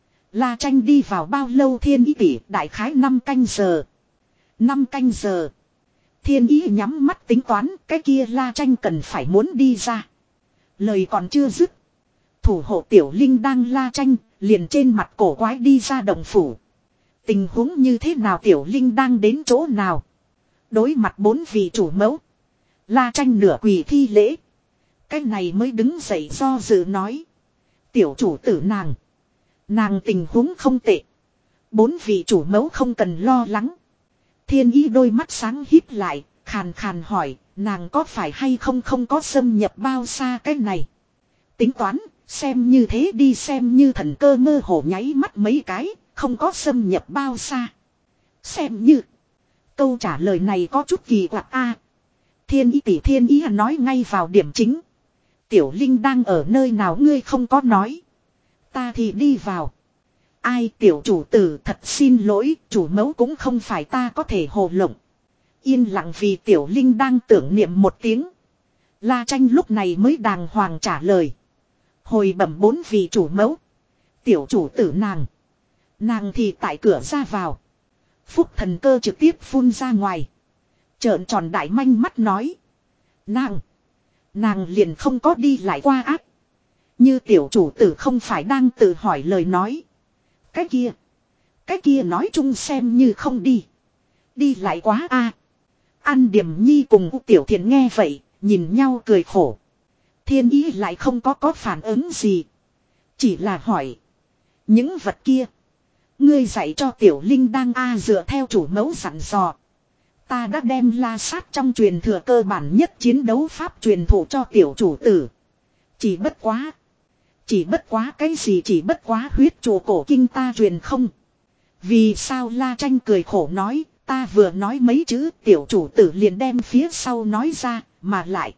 La Tranh đi vào bao lâu Thiên Y tỷ, đại khái năm canh giờ. năm canh giờ. Thiên Y nhắm mắt tính toán, cái kia La Tranh cần phải muốn đi ra. Lời còn chưa dứt. Thủ hộ Tiểu Linh đang La Tranh, liền trên mặt cổ quái đi ra động phủ. Tình huống như thế nào Tiểu Linh đang đến chỗ nào? Đối mặt bốn vị chủ mẫu. La Tranh nửa quỳ thi lễ. Cái này mới đứng dậy do dự nói. Tiểu chủ tử nàng. Nàng tình huống không tệ. Bốn vị chủ mẫu không cần lo lắng. Thiên Y đôi mắt sáng híp lại, khàn khàn hỏi, nàng có phải hay không không có xâm nhập bao xa cái này. Tính toán, xem như thế đi xem như thần cơ mơ hồ nháy mắt mấy cái, không có xâm nhập bao xa. Xem như. Câu trả lời này có chút kỳ quặc a. Thiên ý tỷ thiên ý nói ngay vào điểm chính. Tiểu Linh đang ở nơi nào ngươi không có nói. Ta thì đi vào. Ai tiểu chủ tử thật xin lỗi, chủ mẫu cũng không phải ta có thể hồ lộng. Yên lặng vì Tiểu Linh đang tưởng niệm một tiếng. La Tranh lúc này mới đàng hoàng trả lời. Hồi bẩm bốn vị chủ mẫu. Tiểu chủ tử nàng. Nàng thì tại cửa ra vào. Phúc thần cơ trực tiếp phun ra ngoài. Trợn tròn đại manh mắt nói. Nàng. Nàng liền không có đi lại qua ác. Như tiểu chủ tử không phải đang tự hỏi lời nói. Cái kia. Cái kia nói chung xem như không đi. Đi lại quá a. À. An Điểm Nhi cùng Tiểu Thiền nghe vậy. Nhìn nhau cười khổ. Thiên ý lại không có có phản ứng gì. Chỉ là hỏi. Những vật kia. Ngươi dạy cho Tiểu Linh đang a dựa theo chủ mẫu dặn dò. Ta đã đem la sát trong truyền thừa cơ bản nhất chiến đấu pháp truyền thụ cho tiểu chủ tử. Chỉ bất quá. Chỉ bất quá cái gì chỉ bất quá huyết chùa cổ kinh ta truyền không. Vì sao La Tranh cười khổ nói. Ta vừa nói mấy chữ tiểu chủ tử liền đem phía sau nói ra. Mà lại.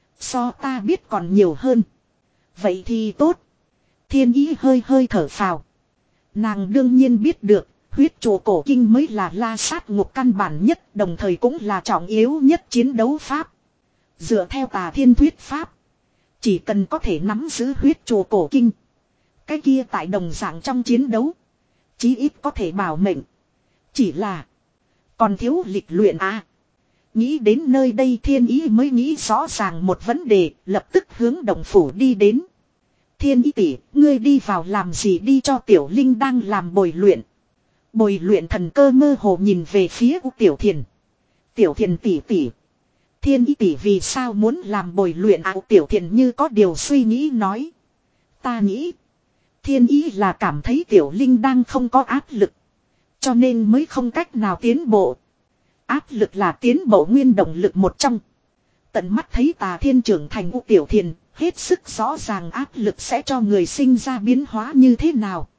So ta biết còn nhiều hơn. Vậy thì tốt. Thiên ý hơi hơi thở phào. Nàng đương nhiên biết được. Huyết chùa cổ kinh mới là la sát ngục căn bản nhất. Đồng thời cũng là trọng yếu nhất chiến đấu pháp. Dựa theo tà thiên thuyết pháp. Chỉ cần có thể nắm giữ huyết chùa cổ kinh. Cái kia tại đồng dạng trong chiến đấu. Chí ít có thể bảo mệnh. Chỉ là. Còn thiếu lịch luyện à. Nghĩ đến nơi đây thiên ý mới nghĩ rõ ràng một vấn đề. Lập tức hướng động phủ đi đến. Thiên ý tỷ, ngươi đi vào làm gì đi cho Tiểu Linh đang làm bồi luyện. Bồi luyện thần cơ mơ hồ nhìn về phía Tiểu Thiền. Tiểu Thiền tỷ tỷ. Thiên ý tỷ vì sao muốn làm bồi luyện ảo Tiểu Thiền như có điều suy nghĩ nói. Ta nghĩ. Thiên ý là cảm thấy Tiểu Linh đang không có áp lực. Cho nên mới không cách nào tiến bộ. Áp lực là tiến bộ nguyên động lực một trong. Tận mắt thấy tà thiên trưởng thành U Tiểu Thiền. Hết sức rõ ràng áp lực sẽ cho người sinh ra biến hóa như thế nào.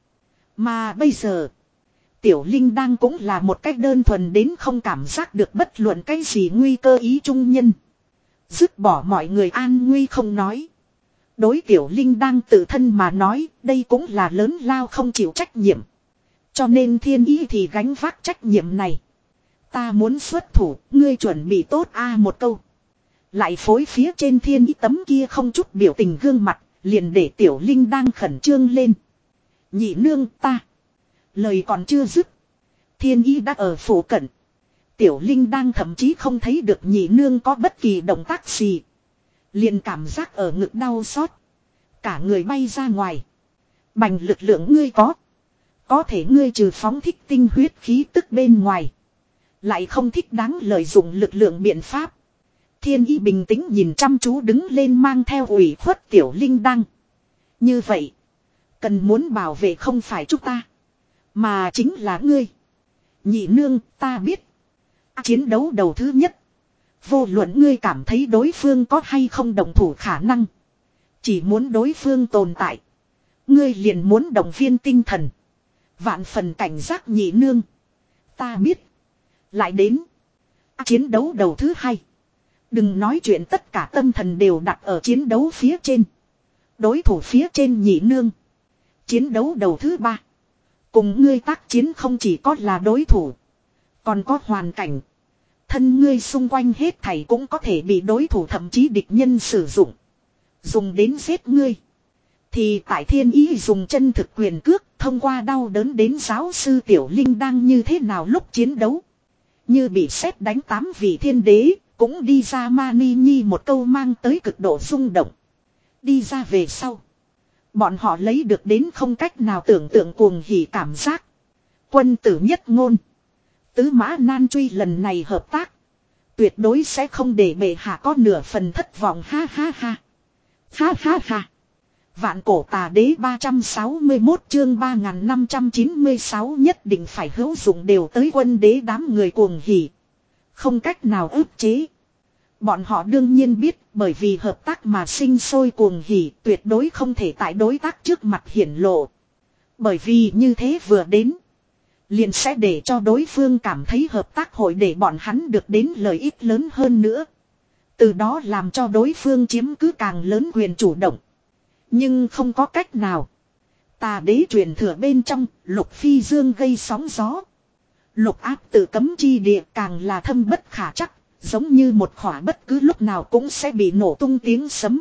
Mà bây giờ. Tiểu Linh đang cũng là một cách đơn thuần đến không cảm giác được bất luận cái gì nguy cơ ý trung nhân. Dứt bỏ mọi người an nguy không nói. Đối Tiểu Linh đang tự thân mà nói đây cũng là lớn lao không chịu trách nhiệm. Cho nên thiên ý thì gánh vác trách nhiệm này. Ta muốn xuất thủ, ngươi chuẩn bị tốt a một câu. Lại phối phía trên thiên ý tấm kia không chút biểu tình gương mặt, liền để Tiểu Linh đang khẩn trương lên. Nhị nương ta. Lời còn chưa dứt. Thiên ý đã ở phủ cận. Tiểu Linh đang thậm chí không thấy được nhị nương có bất kỳ động tác gì. Liền cảm giác ở ngực đau xót. Cả người bay ra ngoài. Bành lực lượng ngươi có. Có thể ngươi trừ phóng thích tinh huyết khí tức bên ngoài. Lại không thích đáng lợi dụng lực lượng biện pháp. Thiên ý bình tĩnh nhìn chăm chú đứng lên mang theo ủy khuất Tiểu Linh đăng. Như vậy. Cần muốn bảo vệ không phải chúng ta. Mà chính là ngươi. Nhị nương ta biết. Chiến đấu đầu thứ nhất. Vô luận ngươi cảm thấy đối phương có hay không đồng thủ khả năng. Chỉ muốn đối phương tồn tại. Ngươi liền muốn động viên tinh thần. Vạn phần cảnh giác nhị nương. Ta biết. Lại đến. Chiến đấu đầu thứ hai. Đừng nói chuyện tất cả tâm thần đều đặt ở chiến đấu phía trên. Đối thủ phía trên nhị nương. Chiến đấu đầu thứ ba. Cùng ngươi tác chiến không chỉ có là đối thủ. Còn có hoàn cảnh. Thân ngươi xung quanh hết thảy cũng có thể bị đối thủ thậm chí địch nhân sử dụng. Dùng đến giết ngươi. Thì tại thiên ý dùng chân thực quyền cước. Thông qua đau đớn đến giáo sư Tiểu Linh đang như thế nào lúc chiến đấu. Như bị sét đánh tám vị thiên đế. Cũng đi ra Mani Nhi một câu mang tới cực độ rung động. Đi ra về sau. Bọn họ lấy được đến không cách nào tưởng tượng cuồng hỉ cảm giác. Quân tử nhất ngôn. Tứ mã nan truy lần này hợp tác. Tuyệt đối sẽ không để bệ hạ có nửa phần thất vọng ha ha ha. Ha ha ha. Vạn cổ tà đế ba trăm sáu mươi mốt chương ba nghìn năm trăm chín mươi sáu nhất định phải hữu dụng đều tới quân đế đám người cuồng hỉ. Không cách nào ức chế. Bọn họ đương nhiên biết bởi vì hợp tác mà sinh sôi cuồng hỉ tuyệt đối không thể tại đối tác trước mặt hiển lộ. Bởi vì như thế vừa đến. liền sẽ để cho đối phương cảm thấy hợp tác hội để bọn hắn được đến lợi ích lớn hơn nữa. Từ đó làm cho đối phương chiếm cứ càng lớn quyền chủ động. Nhưng không có cách nào. Tà đế truyền thừa bên trong, Lục Phi Dương gây sóng gió. Lục áp tự cấm chi địa càng là thâm bất khả chắc, giống như một khỏa bất cứ lúc nào cũng sẽ bị nổ tung tiếng sấm.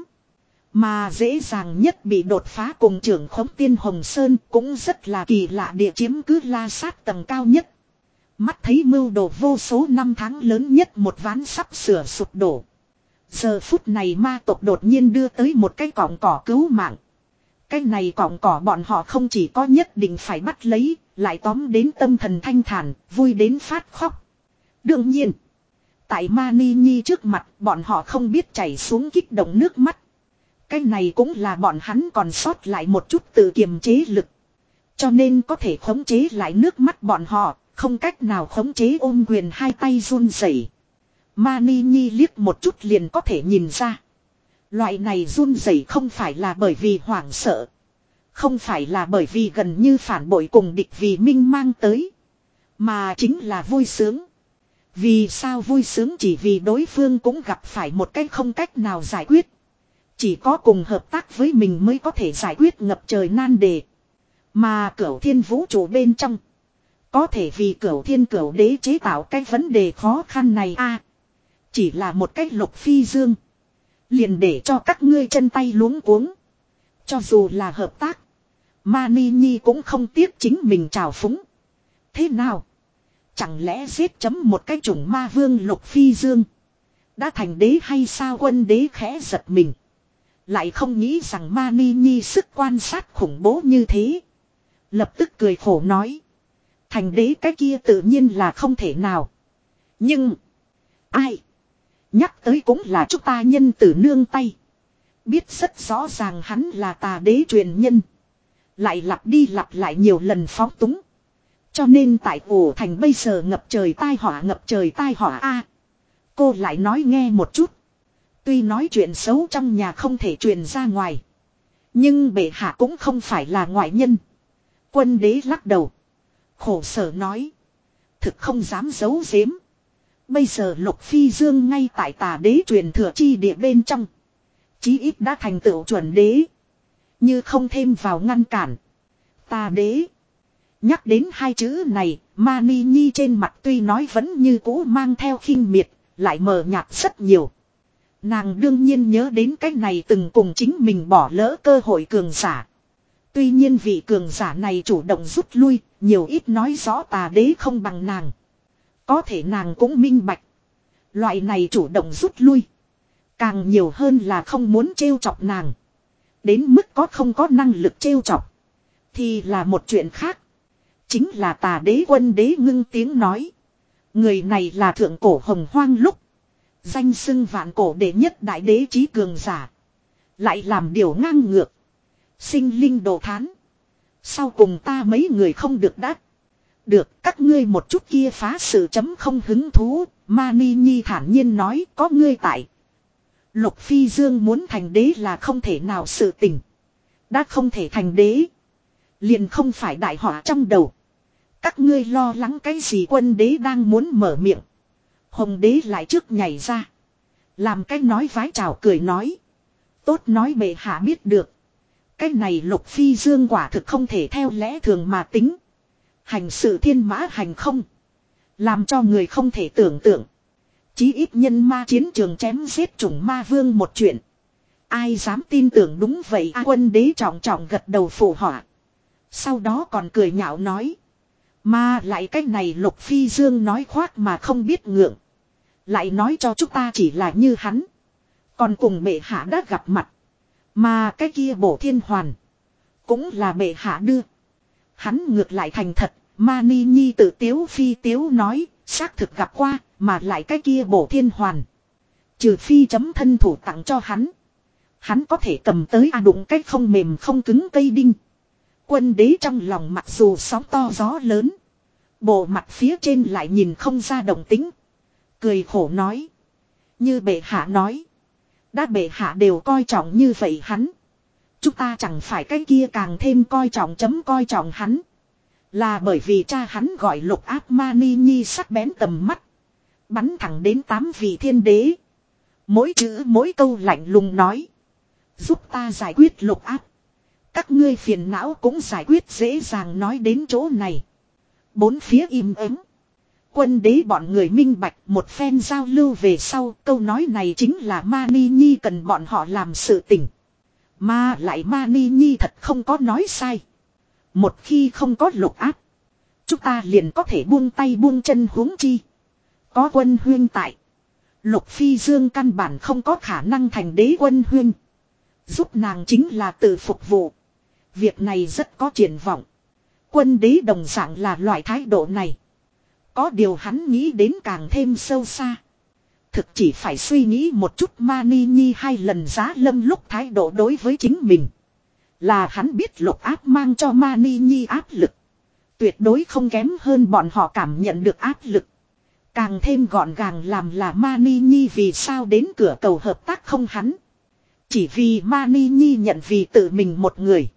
Mà dễ dàng nhất bị đột phá cùng trưởng khống tiên Hồng Sơn cũng rất là kỳ lạ địa chiếm cứ la sát tầng cao nhất. Mắt thấy mưu đồ vô số năm tháng lớn nhất một ván sắp sửa sụp đổ. Giờ phút này ma tộc đột nhiên đưa tới một cái cọng cỏ cứu mạng. Cái này cọng cỏ bọn họ không chỉ có nhất định phải bắt lấy, lại tóm đến tâm thần thanh thản, vui đến phát khóc. Đương nhiên, tại Mani Nhi trước mặt bọn họ không biết chảy xuống kích động nước mắt. Cái này cũng là bọn hắn còn sót lại một chút tự kiềm chế lực. Cho nên có thể khống chế lại nước mắt bọn họ, không cách nào khống chế ôm quyền hai tay run rẩy. Mani Nhi liếc một chút liền có thể nhìn ra. Loại này run rẩy không phải là bởi vì hoảng sợ. Không phải là bởi vì gần như phản bội cùng địch vì minh mang tới. Mà chính là vui sướng. Vì sao vui sướng? Chỉ vì đối phương cũng gặp phải một cái không cách nào giải quyết. Chỉ có cùng hợp tác với mình mới có thể giải quyết ngập trời nan đề. Mà Cửu Thiên vũ trụ bên trong, có thể vì Cửu Thiên Cửu Đế chế tạo cái vấn đề khó khăn này a à, chỉ là một cái Lục Phi Dương. Liền để cho các ngươi chân tay luống cuống. Cho dù là hợp tác, Mani Nhi cũng không tiếc chính mình trào phúng. Thế nào? Chẳng lẽ giết chấm một cái chủng ma vương Lục Phi Dương đã thành đế hay sao? Quân đế khẽ giật mình. Lại không nghĩ rằng Mani Nhi sức quan sát khủng bố như thế. Lập tức cười khổ nói. Thành đế cái kia tự nhiên là không thể nào. Nhưng ai nhắc tới cũng là chúng ta nhân tử nương tay. Biết rất rõ ràng hắn là tà đế truyền nhân. Lại lặp đi lặp lại nhiều lần phóng túng. Cho nên tại ổ thành bây giờ ngập trời tai họa ngập trời tai họa a. Cô lại nói nghe một chút. Tuy nói chuyện xấu trong nhà không thể truyền ra ngoài. Nhưng bệ hạ cũng không phải là ngoại nhân. Quân đế lắc đầu. Khổ sở nói. Thực không dám giấu giếm. Bây giờ Lục Phi Dương ngay tại tà đế truyền thừa chi địa bên trong. Chí ít đã thành tựu chuẩn đế. Như không thêm vào ngăn cản. Tà đế. Nhắc đến hai chữ này, Mani Nhi trên mặt tuy nói vẫn như cũ mang theo khinh miệt, lại mờ nhạt rất nhiều. Nàng đương nhiên nhớ đến cái này từng cùng chính mình bỏ lỡ cơ hội cường giả. Tuy nhiên vị cường giả này chủ động rút lui, nhiều ít nói rõ tà đế không bằng nàng. Có thể nàng cũng minh bạch. Loại này chủ động rút lui. Càng nhiều hơn là không muốn trêu chọc nàng. Đến mức có không có năng lực trêu chọc. Thì là một chuyện khác. Chính là tà đế quân đế ngưng tiếng nói. Người này là thượng cổ hồng hoang lúc. Danh xưng vạn cổ đệ nhất đại đế chí cường giả. Lại làm điều ngang ngược. Sinh linh đồ thán. Sau cùng ta mấy người không được đắc. Được các ngươi một chút kia phá sự chấm không hứng thú. Mani Nhi thản nhiên nói có ngươi tại. Lục Phi Dương muốn thành đế là không thể nào sự tình. Đã không thể thành đế. Liền không phải đại họa trong đầu. Các ngươi lo lắng cái gì? Quân đế đang muốn mở miệng. Hồng đế lại trước nhảy ra. Làm cái nói vái chào cười nói. Tốt nói bệ hạ biết được. Cái này Lục Phi Dương quả thực không thể theo lẽ thường mà tính. Hành sự thiên mã hành không. Làm cho người không thể tưởng tượng. Chí ít nhân ma chiến trường chém giết chủng ma vương một chuyện. Ai dám tin tưởng đúng vậy à, quân đế trọng trọng gật đầu phụ họa. Sau đó còn cười nhạo nói. Mà lại cái này Lục Phi Dương nói khoác mà không biết ngượng. Lại nói cho chúng ta chỉ là như hắn. Còn cùng bệ hạ đã gặp mặt. Mà cái kia Bổ Thiên Hoàn. Cũng là bệ hạ đưa. Hắn ngược lại thành thật. Mani Nhi tự tiếu phi tiếu nói. Xác thực gặp qua. Mà lại cái kia Bổ Thiên Hoàn. Trừ phi chấm thân thủ tặng cho hắn. Hắn có thể cầm tới à đụng cái không mềm không cứng cây đinh. Quân đế trong lòng mặc dù sóng to gió lớn. Bộ mặt phía trên lại nhìn không ra động tính. Cười khổ nói. Như bệ hạ nói. Đã bệ hạ đều coi trọng như vậy hắn. Chúng ta chẳng phải cái kia càng thêm coi trọng chấm coi trọng hắn. Là bởi vì cha hắn gọi Lục Áp Mani Nhi sắc bén tầm mắt. Bắn thẳng đến tám vị thiên đế. Mỗi chữ mỗi câu lạnh lùng nói. Giúp ta giải quyết Lục Áp. Các ngươi phiền não cũng giải quyết dễ dàng, nói đến chỗ này. Bốn phía im ắng. Quân đế bọn người minh bạch, một phen giao lưu về sau, câu nói này chính là Mani Nhi cần bọn họ làm sự tình. Mà lại Mani Nhi thật không có nói sai. Một khi không có Lục Áp, chúng ta liền có thể buông tay buông chân, huống chi có Quân Huyên tại. Lục Phi Dương căn bản không có khả năng thành đế. Quân Huyên giúp nàng chính là tự phục vụ. Việc này rất có triển vọng. Quân đế đồng dạng là loại thái độ này. Có điều hắn nghĩ đến càng thêm sâu xa. Thực chỉ phải suy nghĩ một chút Mani Nhi hai lần giá lâm lúc thái độ đối với chính mình. Là hắn biết Lục Áp mang cho Mani Nhi áp lực. Tuyệt đối không kém hơn bọn họ cảm nhận được áp lực. Càng thêm gọn gàng làm là Mani Nhi vì sao đến cửa cầu hợp tác không hắn. Chỉ vì Mani Nhi nhận vì tự mình một người.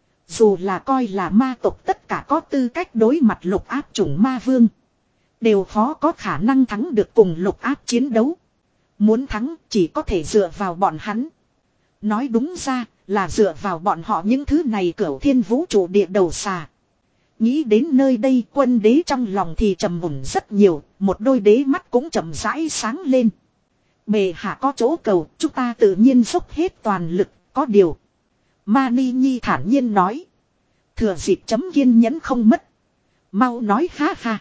Dù là coi là ma tộc tất cả có tư cách đối mặt Lục Áp chủng ma vương. Đều khó có khả năng thắng được cùng Lục Áp chiến đấu. Muốn thắng chỉ có thể dựa vào bọn hắn. Nói đúng ra là dựa vào bọn họ những thứ này cửu thiên vũ trụ địa đầu xà. Nghĩ đến nơi đây, quân đế trong lòng thì trầm mùn rất nhiều. Một đôi đế mắt cũng chậm rãi sáng lên. Bề hạ có chỗ cầu, chúng ta tự nhiên dốc hết toàn lực. Có điều Mani Nhi thản nhiên nói. Thừa dịp chấm kiên nhẫn không mất. Mau nói ha ha.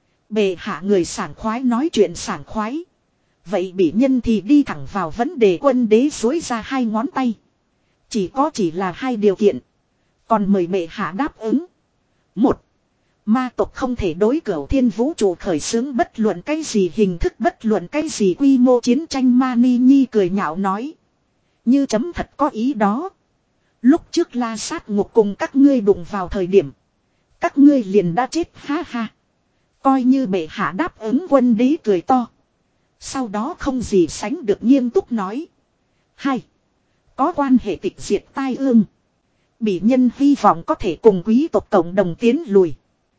Bề hạ người sảng khoái nói chuyện sảng khoái. Vậy bị nhân thì đi thẳng vào vấn đề. Quân đế duỗi ra hai ngón tay. Chỉ có chỉ là hai điều kiện. Còn mời bệ hạ đáp ứng. Một, ma tộc không thể đối cửu thiên vũ trụ khởi xướng bất luận cái gì hình thức, bất luận cái gì quy mô chiến tranh. Mani Nhi cười nhạo nói. Như chấm thật có ý đó. Lúc trước La Sát Ngục cùng các ngươi đụng vào thời điểm, các ngươi liền đã chết ha ha. Coi như bệ hạ đáp ứng. Quân đế cười to. Sau đó không gì sánh được nghiêm túc nói. Hai, có quan hệ tịch diệt tai ương. Bỉ nhân hy vọng có thể cùng quý tộc cộng đồng tiến lùi.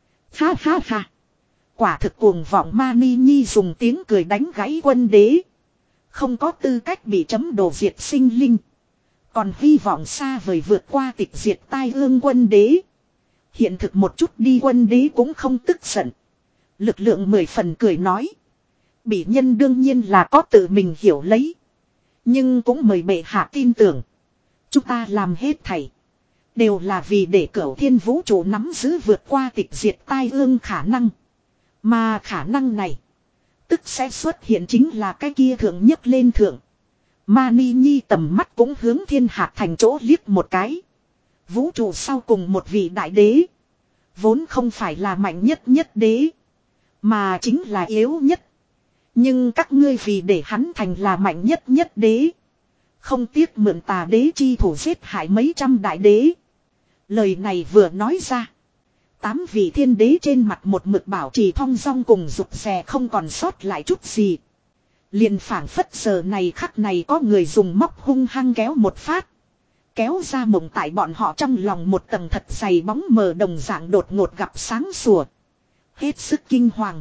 Ha ha ha. Quả thực cuồng vọng. Mani Nhi dùng tiếng cười đánh gãy quân đế. Không có tư cách bị chấm đồ diệt sinh linh. Còn hy vọng xa vời vượt qua tịch diệt tai ương. Quân đế hiện thực một chút đi. Quân đế cũng không tức giận. Lực lượng mười phần cười nói. Bỉ nhân đương nhiên là có tự mình hiểu lấy. Nhưng cũng mời bệ hạ tin tưởng. Chúng ta làm hết thảy đều là vì để cửu thiên vũ trụ nắm giữ vượt qua tịch diệt tai ương khả năng. Mà khả năng này tức sẽ xuất hiện chính là cái kia thượng nhất lên thượng. Mani Nhi tầm mắt cũng hướng thiên hạt thành chỗ liếc một cái. Vũ trụ sau cùng một vị đại đế. Vốn không phải là mạnh nhất nhất đế. Mà chính là yếu nhất. Nhưng các ngươi vì để hắn thành là mạnh nhất nhất đế. Không tiếc mượn tà đế chi thủ giết hại mấy trăm đại đế. Lời này vừa nói ra. Tám vị thiên đế trên mặt một mực bảo trì thong dong cùng rụt rè, không còn sót lại chút gì. Liền phảng phất giờ này khắc này có người dùng móc hung hăng kéo một phát. Kéo ra mộng tại bọn họ trong lòng một tầng thật dày bóng mờ đồng dạng đột ngột gặp sáng sủa. Hết sức kinh hoàng.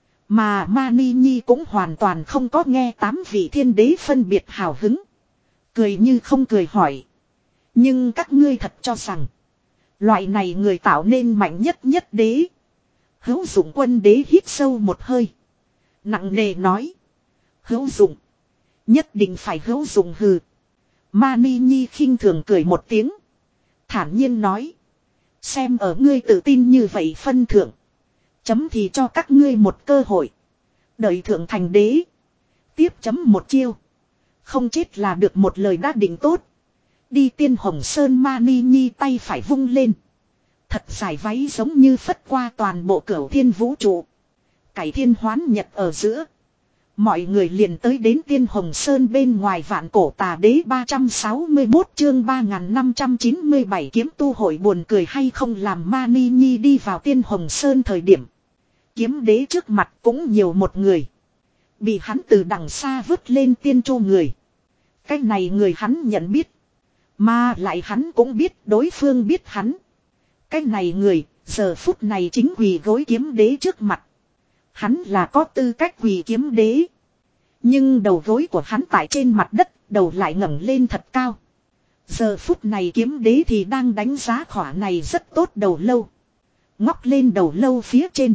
Mà Mani Nhi cũng hoàn toàn không có nghe tám vị thiên đế phân biệt hào hứng. Cười như không cười hỏi. Nhưng các ngươi thật cho rằng loại này người tạo nên mạnh nhất nhất đế. Hữu dụng. Quân đế hít sâu một hơi. Nặng nề nói. Hữu dụng. Nhất định phải hữu dụng hừ. Mani Nhi khinh thường cười một tiếng. Thản nhiên nói. Xem ở ngươi tự tin như vậy phân thượng. Chấm thì cho các ngươi một cơ hội. Đợi thượng thành đế. Tiếp chấm một chiêu. Không chết là được. Một lời đã định tốt. Đi Tiên Hồng Sơn. Mani Nhi tay phải vung lên. Thật dài váy giống như phất qua toàn bộ cửu thiên vũ trụ. Cải thiên hoán nhật ở giữa. Mọi người liền tới đến Tiên Hồng Sơn bên ngoài vạn cổ tà đế. Ba trăm sáu mươi mốt chương ba nghìn năm trăm chín mươi bảy kiếm tu hội. Buồn cười hay không, làm Mani Nhi đi vào Tiên Hồng Sơn thời điểm, kiếm đế trước mặt cũng nhiều một người. Bị hắn từ đằng xa vứt lên tiên chu người. Cái này người hắn nhận biết. Mà lại hắn cũng biết đối phương biết hắn. Cái này người Giờ phút này chính quỳ gối kiếm đế trước mặt. Hắn là có tư cách quỳ kiếm đế. Nhưng đầu gối của hắn tại trên mặt đất, đầu lại ngẩng lên thật cao. Giờ phút này kiếm đế thì đang đánh giá khỏa này rất tốt đầu lâu. Ngóc lên đầu lâu phía trên.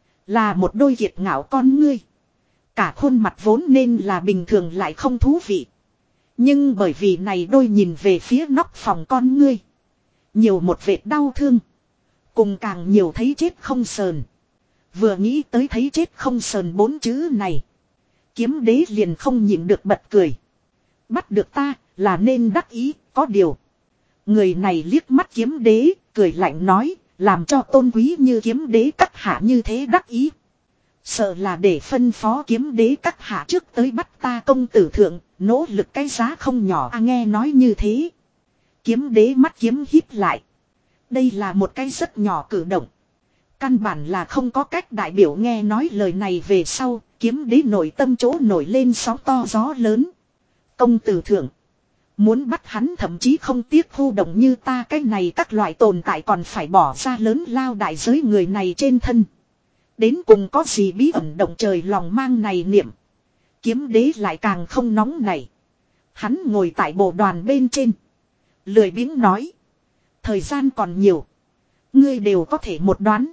Là một đôi kiệt ngạo con ngươi. Cả khuôn mặt vốn nên là bình thường lại không thú vị. Nhưng bởi vì này đôi nhìn về phía nóc phòng con ngươi. Nhiều một vệt đau thương. Cùng càng nhiều thấy chết không sờn. Vừa nghĩ tới thấy chết không sờn bốn chữ này. Kiếm đế liền không nhịn được bật cười. Bắt được ta là nên đắc ý, có điều. Người này liếc mắt kiếm đế, cười lạnh nói, làm cho tôn quý như kiếm đế các hạ như thế đắc ý. Sợ là để phân phó kiếm đế các hạ trước tới bắt ta công tử thượng, nỗ lực cái giá không nhỏ à, nghe nói như thế. Kiếm đế mắt kiếm híp lại. Đây là một cái rất nhỏ cử động. Căn bản là không có cách đại biểu nghe nói lời này về sau, kiếm đế nội tâm chỗ nổi lên sóng to gió lớn. Công tử thượng. Muốn bắt hắn thậm chí không tiếc thu động như ta cái này các loại tồn tại còn phải bỏ ra lớn lao đại giới người này trên thân. Đến cùng có gì bí ẩn động trời lòng mang này niệm. Kiếm đế lại càng không nóng này. Hắn ngồi tại bộ đoàn bên trên. Lười biếng nói. Thời gian còn nhiều. Ngươi đều có thể một đoán.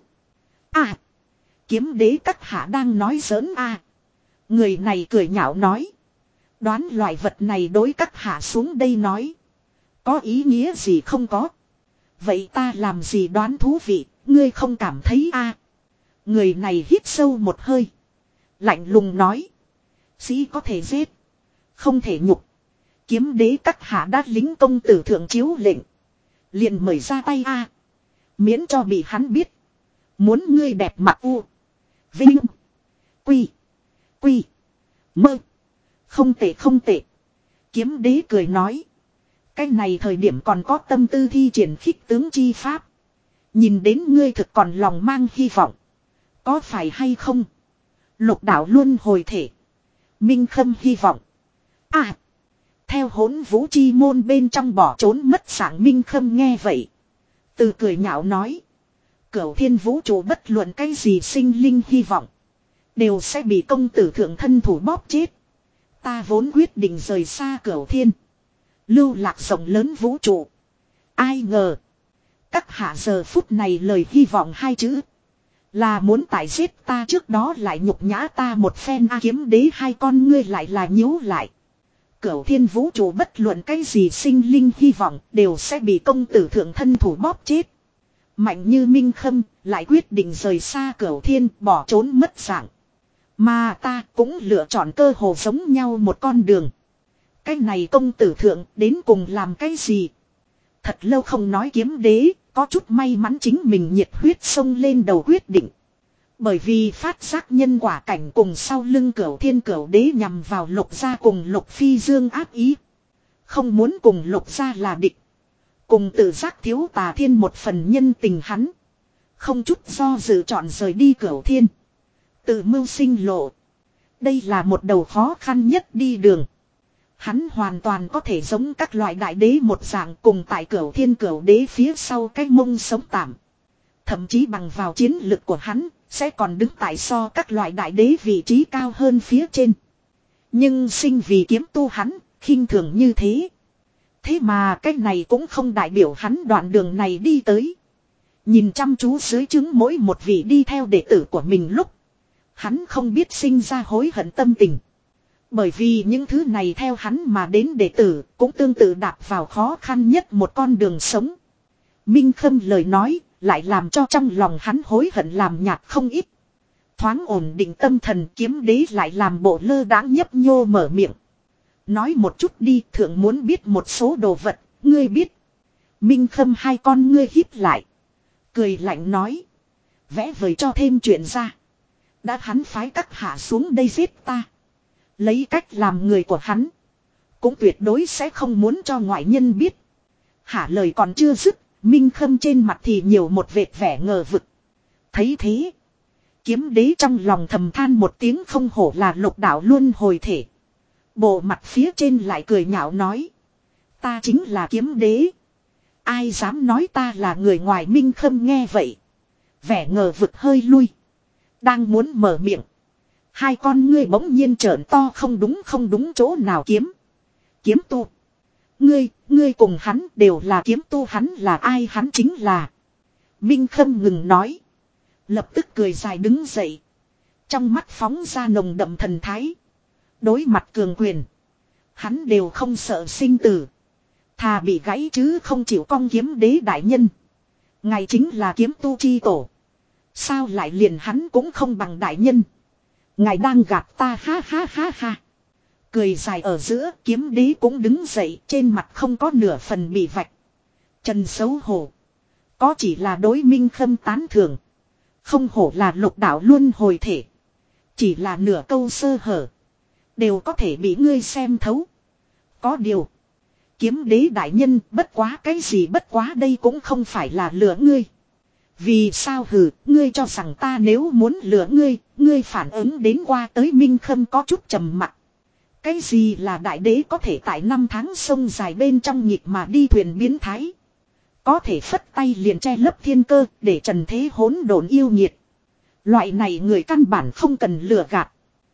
À. Kiếm đế các hạ đang nói giỡn à. Người này cười nhạo nói. Đoán loại vật này đối các hạ xuống đây nói. Có ý nghĩa gì không có. Vậy ta làm gì đoán thú vị. Ngươi không cảm thấy à. Người này hít sâu một hơi. Lạnh lùng nói. Sĩ có thể giết. Không thể nhục. Kiếm đế các hạ đã lính công tử thượng chiếu lệnh. Liền mời ra tay a. Miễn cho bị hắn biết. Muốn ngươi đẹp mặt u. Vinh. Quy. Quy. Mơ. Không tệ không tệ. Kiếm đế cười nói. Cái này thời điểm còn có tâm tư thi triển khích tướng chi pháp. Nhìn đến ngươi thực còn lòng mang hy vọng. Có phải hay không? Lục đạo luôn hồi thể. Minh khâm hy vọng. À. Theo hỗn vũ chi môn bên trong bỏ trốn mất sảng Minh khâm nghe vậy. Từ cười nhạo nói. Cửu thiên vũ trụ bất luận cái gì sinh linh hy vọng. Đều sẽ bị công tử thượng thân thủ bóp chết. Ta vốn quyết định rời xa cửu thiên. Lưu lạc rộng lớn vũ trụ. Ai ngờ. Các hạ giờ phút này lời hy vọng hai chữ. Là muốn tại giết ta trước đó lại nhục nhã ta một phen a. Kiếm đế hai con ngươi lại là nhíu lại. Cửu thiên vũ trụ bất luận cái gì sinh linh hy vọng đều sẽ bị công tử thượng thân thủ bóp chết. Mạnh như Minh Khâm lại quyết định rời xa cửu thiên bỏ trốn mất dạng. Mà ta cũng lựa chọn cơ hồ giống nhau một con đường. Cái này công tử thượng đến cùng làm cái gì? Thật lâu không nói kiếm đế, có chút may mắn chính mình nhiệt huyết sông lên đầu quyết định. Bởi vì phát giác nhân quả cảnh cùng sau lưng cửu thiên cửu đế nhằm vào lục gia cùng lục phi dương áp ý. Không muốn cùng lục gia là địch. Cùng tự giác thiếu tà thiên một phần nhân tình hắn. Không chút do dự chọn rời đi cửu thiên. Tự mưu sinh lộ. Đây là một đầu khó khăn nhất đi đường. Hắn hoàn toàn có thể giống các loại đại đế một dạng cùng tại cửu thiên cửu đế phía sau cái mông sống tạm. Thậm chí bằng vào chiến lực của hắn, sẽ còn đứng tại so các loại đại đế vị trí cao hơn phía trên. Nhưng sinh vì kiếm tu hắn, khinh thường như thế. Thế mà cái này cũng không đại biểu hắn đoạn đường này đi tới. Nhìn chăm chú dưới chứng mỗi một vị đi theo đệ tử của mình lúc. Hắn không biết sinh ra hối hận tâm tình. Bởi vì những thứ này theo hắn mà đến đệ tử cũng tương tự đạp vào khó khăn nhất một con đường sống. Minh Khâm lời nói lại làm cho trong lòng hắn hối hận làm nhạt không ít. Thoáng ổn định tâm thần kiếm đế lại làm bộ lơ đãng nhấp nhô mở miệng. Nói một chút đi thượng muốn biết một số đồ vật, ngươi biết. Minh Khâm hai con ngươi híp lại. Cười lạnh nói. Vẽ vời cho thêm chuyện ra. Đã hắn phái các hạ xuống đây giết ta. Lấy cách làm người của hắn. Cũng tuyệt đối sẽ không muốn cho ngoại nhân biết. Hả lời còn chưa dứt. Minh Khâm trên mặt thì nhiều một vệt vẻ ngờ vực. Thấy thế. Kiếm đế trong lòng thầm than một tiếng không hổ là lục đạo luôn hồi thể. Bộ mặt phía trên lại cười nhạo nói. Ta chính là kiếm đế. Ai dám nói ta là người ngoài. Minh Khâm nghe vậy. Vẻ ngờ vực hơi lui. Đang muốn mở miệng. Hai con ngươi bỗng nhiên trợn to, không đúng không đúng chỗ nào kiếm. Kiếm tu. Ngươi, ngươi cùng hắn đều là kiếm tu, hắn là ai, hắn chính là. Minh Khâm ngừng nói. Lập tức cười dài đứng dậy. Trong mắt phóng ra nồng đậm thần thái. Đối mặt cường quyền. Hắn đều không sợ sinh tử. Thà bị gãy chứ không chịu cong. Kiếm đế đại nhân. Ngài chính là kiếm tu chi tổ. Sao lại liền hắn cũng không bằng đại nhân. Ngài đang gạt ta, ha ha ha ha. Cười dài ở giữa, kiếm đế cũng đứng dậy, trên mặt không có nửa phần bị vạch. Trần xấu hổ. Có chỉ là đối Minh Khâm tán thưởng. Không hổ là lục đạo luân hồi thể. Chỉ là nửa câu sơ hở. Đều có thể bị ngươi xem thấu. Có điều. Kiếm đế đại nhân, bất quá cái gì bất quá, đây cũng không phải là lừa ngươi. Vì sao hừ, ngươi cho rằng ta nếu muốn lừa ngươi, ngươi phản ứng đến qua tới. Minh Khâm có chút trầm mặc. Cái gì là đại đế có thể tại năm tháng sông dài bên trong nhịp mà đi thuyền biến thái. Có thể phất tay liền che lấp thiên cơ để trần thế hỗn độn yêu nhiệt. Loại này người căn bản không cần lừa gạt.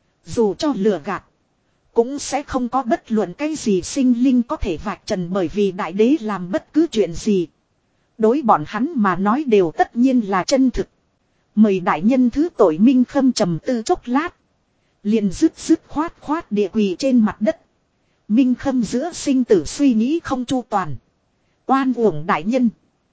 Dù cho lừa gạt. Cũng sẽ không có bất luận cái gì sinh linh có thể vạch trần, bởi vì đại đế làm bất cứ chuyện gì. Đối bọn hắn mà nói đều tất nhiên là chân thực. Mời đại nhân thứ tội. Minh Khâm trầm tư chốc lát. Liền dứt dứt khoát khoát địa quỳ trên mặt đất. Minh Khâm giữa sinh tử suy nghĩ không chu toàn. Oan uổng đại nhân.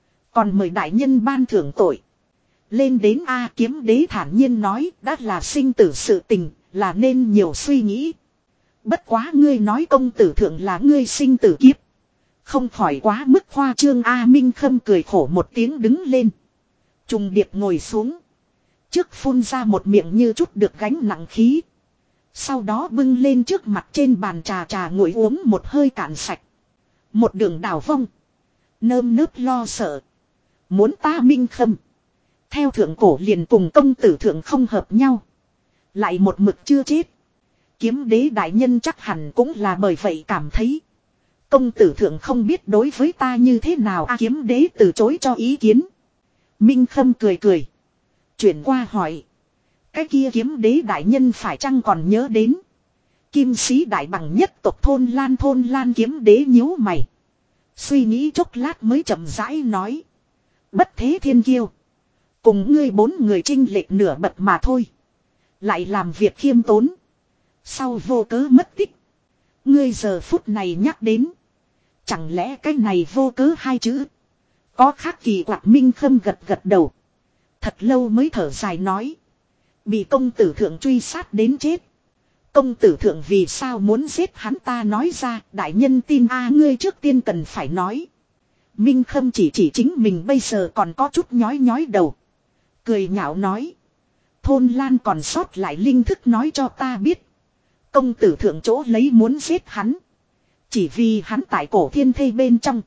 Còn mời đại nhân ban thưởng tội. Lên đến A. Kiếm đế thản nhiên nói, đã là sinh tử sự tình, là nên nhiều suy nghĩ. Bất quá ngươi nói công tử thượng là ngươi sinh tử kiếp. Không khỏi quá mức khoa trương A. Minh Khâm cười khổ một tiếng đứng lên. Trùng điệp ngồi xuống. Trước phun ra một miệng như chút được gánh nặng khí. Sau đó bưng lên trước mặt trên bàn trà trà ngồi uống một hơi cạn sạch. Một đường đảo vong. Nơm nớp lo sợ. Muốn ta Minh Khâm. Theo thượng cổ liền cùng công tử thượng không hợp nhau. Lại một mực chưa chết. Kiếm đế đại nhân chắc hẳn cũng là bởi vậy cảm thấy. Công tử thượng không biết đối với ta như thế nào. À, kiếm đế từ chối cho ý kiến. Minh Khâm cười cười. Chuyển qua hỏi. Cái kia kiếm đế đại nhân phải chăng còn nhớ đến. Kim sĩ đại bằng nhất tộc thôn lan thôn lan. Kiếm đế nhíu mày. Suy nghĩ chốc lát mới chậm rãi nói. Bất thế thiên kiêu. Cùng ngươi bốn người chênh lệch nửa bậc mà thôi. Lại làm việc khiêm tốn. Sau vô cớ mất tích. Ngươi giờ phút này nhắc đến. Chẳng lẽ cái này vô cớ hai chữ. Có khác kỳ quặc. Minh Khâm gật gật đầu. Thật lâu mới thở dài nói. Bị công tử thượng truy sát đến chết. Công tử thượng vì sao muốn giết hắn ta nói ra. Đại nhân tin a ngươi trước tiên cần phải nói. Minh Khâm chỉ chỉ chính mình bây giờ còn có chút nhói nhói đầu. Cười nhạo nói. Thôn Lan còn sót lại linh thức nói cho ta biết. Công tử thượng chỗ lấy muốn giết hắn. Chỉ vì hắn tại cổ thiên thây bên trong.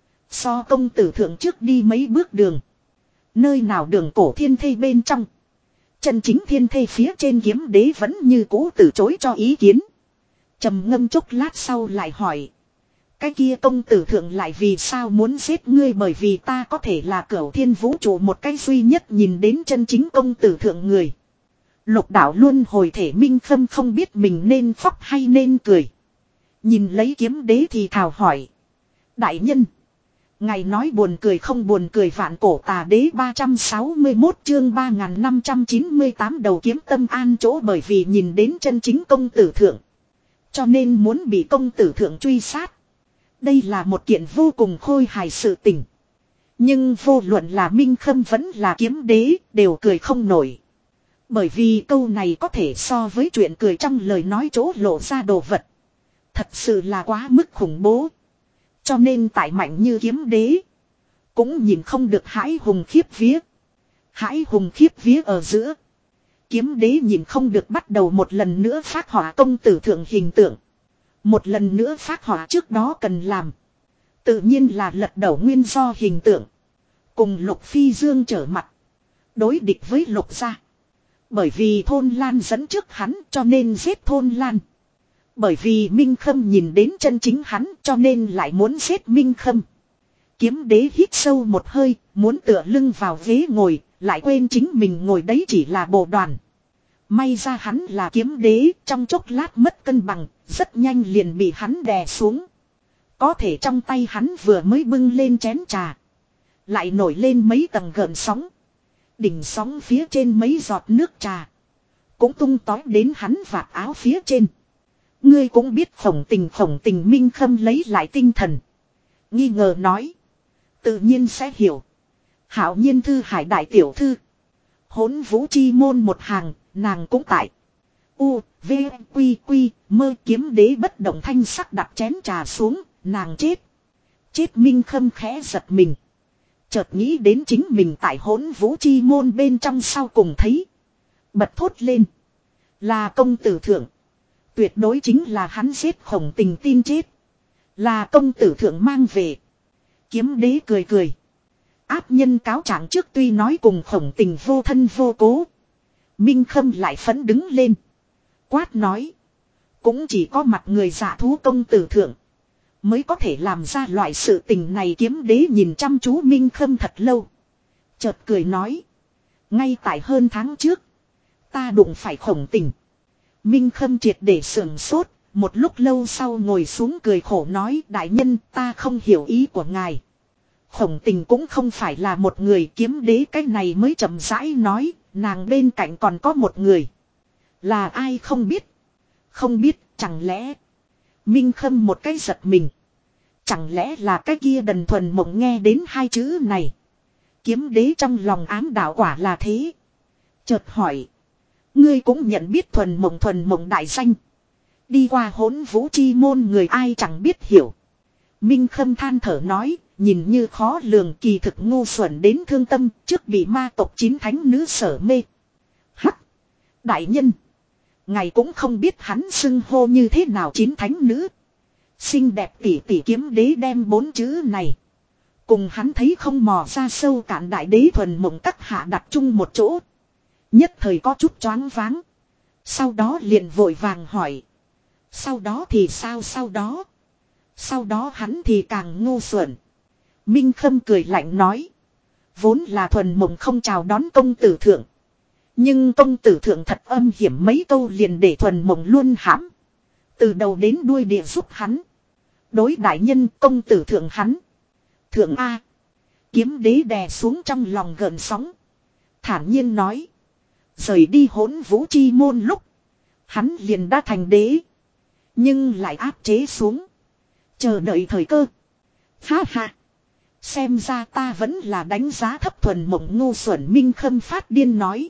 So công tử thượng trước đi mấy bước đường. Nơi nào đường cổ thiên thây bên trong. Chân chính thiên thây phía trên. Kiếm đế vẫn như cũ từ chối cho ý kiến. Trầm ngâm chốc lát sau lại hỏi. Cái kia công tử thượng lại vì sao muốn giết ngươi. Bởi vì ta có thể là cửu thiên vũ trụ một cái duy nhất nhìn đến chân chính công tử thượng người. Lục đạo luôn hồi thể. Minh Khâm không biết mình nên khóc hay nên cười. Nhìn lấy kiếm đế thì thào hỏi. Đại nhân. Ngài nói buồn cười không buồn cười. Vạn cổ tà đế ba trăm sáu mươi mốt chương ba nghìn năm trăm chín mươi tám đầu kiếm tâm an chỗ. Bởi vì nhìn đến chân chính công tử thượng. Cho nên muốn bị công tử thượng truy sát. Đây là một kiện vô cùng khôi hài sự tình. Nhưng vô luận là Minh Khâm vẫn là kiếm đế đều cười không nổi. Bởi vì câu này có thể so với chuyện cười trong lời nói chỗ lộ ra đồ vật. Thật sự là quá mức khủng bố. Cho nên tại mạnh như kiếm đế. Cũng nhìn không được hãi hùng khiếp vía. Hãi hùng khiếp vía ở giữa. Kiếm đế nhìn không được bắt đầu một lần nữa phát họa công tử thượng hình tượng. Một lần nữa phát họa trước đó cần làm. Tự nhiên là lật đổ nguyên do hình tượng. Cùng Lục Phi Dương trở mặt. Đối địch với Lục gia. Bởi vì Thôn Lan dẫn trước hắn cho nên giết Thôn Lan. Bởi vì Minh Khâm nhìn đến chân chính hắn cho nên lại muốn giết Minh Khâm. Kiếm đế hít sâu một hơi, muốn tựa lưng vào ghế ngồi, Lại quên chính mình ngồi đấy chỉ là bộ đoàn. May ra hắn là kiếm đế, trong chốc lát mất cân bằng, rất nhanh liền bị hắn đè xuống. Có thể trong tay hắn vừa mới bưng lên chén trà. Lại nổi lên mấy tầng gợn sóng. Đỉnh sóng phía trên mấy giọt nước trà. Cũng tung tói đến hắn vạt áo phía trên. Ngươi cũng biết Khổng Tình Khổng Tình Minh Khâm lấy lại tinh thần. Nghi ngờ nói. Tự nhiên sẽ hiểu. Hạo nhiên thư hải đại tiểu thư. Hỗn vũ chi môn một hàng, nàng cũng tại. U, V, Quy, Quy, mơ kiếm đế bất động thanh sắc đặt chén trà xuống, nàng chết. Chết Minh Khâm khẽ giật mình. Chợt nghĩ đến chính mình tại hỗn vũ chi môn bên trong sau cùng thấy. Bật thốt lên. Là công tử thượng. Tuyệt đối chính là hắn giết Khổng Tình tin chết. Là công tử thượng mang về. Kiếm đế cười cười. Áp nhân cáo trạng trước tuy nói cùng Khổng Tình vô thân vô cố. Minh Khâm lại phẫn đứng lên. Quát nói. Cũng chỉ có mặt người giả thú công tử thượng. Mới có thể làm ra loại sự tình này. Kiếm đế nhìn chăm chú Minh Khâm thật lâu. Chợt cười nói. Ngay tại hơn tháng trước. Ta đụng phải Khổng Tình. Minh Khâm triệt để sưởng sốt. Một lúc lâu sau ngồi xuống cười khổ nói. Đại nhân ta không hiểu ý của ngài. Khổng Tình cũng không phải là một người. Kiếm đế cái này mới chậm rãi nói. Nàng bên cạnh còn có một người. Là ai không biết. Không biết chẳng lẽ. Minh Khâm một cái giật mình. Chẳng lẽ là cái kia Đần Thuần Mộng. Nghe đến hai chữ này. Kiếm đế trong lòng ám đạo quả là thế. Chợt hỏi. Ngươi cũng nhận biết Thuần Mộng Thuần Mộng đại danh. Đi qua hỗn vũ chi môn người ai chẳng biết hiểu. Minh Khâm than thở nói. Nhìn như khó lường kỳ thực ngu xuẩn đến thương tâm. Trước bị ma tộc chín thánh nữ sở mê. Hắc. Đại nhân. Ngài cũng không biết hắn xưng hô như thế nào chín thánh nữ. Xinh đẹp tỷ tỷ kiếm đế đem bốn chữ này. Cùng hắn thấy không mò ra sâu cạn đại đế Thuần Mộng các hạ đặt chung một chỗ. Nhất thời có chút choáng váng. Sau đó liền vội vàng hỏi. Sau đó thì sao sau đó? Sau đó hắn thì càng ngu xuẩn. Minh Khâm cười lạnh nói. Vốn là Thuần Mộng không chào đón công tử thượng. Nhưng công tử thượng thật âm hiểm mấy câu liền để Thuần Mộng luôn hãm. Từ đầu đến đuôi địa giúp hắn. Đối đại nhân công tử thượng hắn. Thượng A. Kiếm đế đè xuống trong lòng gợn sóng. Thản nhiên nói. Rời đi hỗn vũ chi môn lúc. Hắn liền đã thành đế. Nhưng lại áp chế xuống. Chờ đợi thời cơ. Ha ha. Xem ra ta vẫn là đánh giá thấp Thuần Mộng ngu xuẩn. Minh Khâm phát điên nói.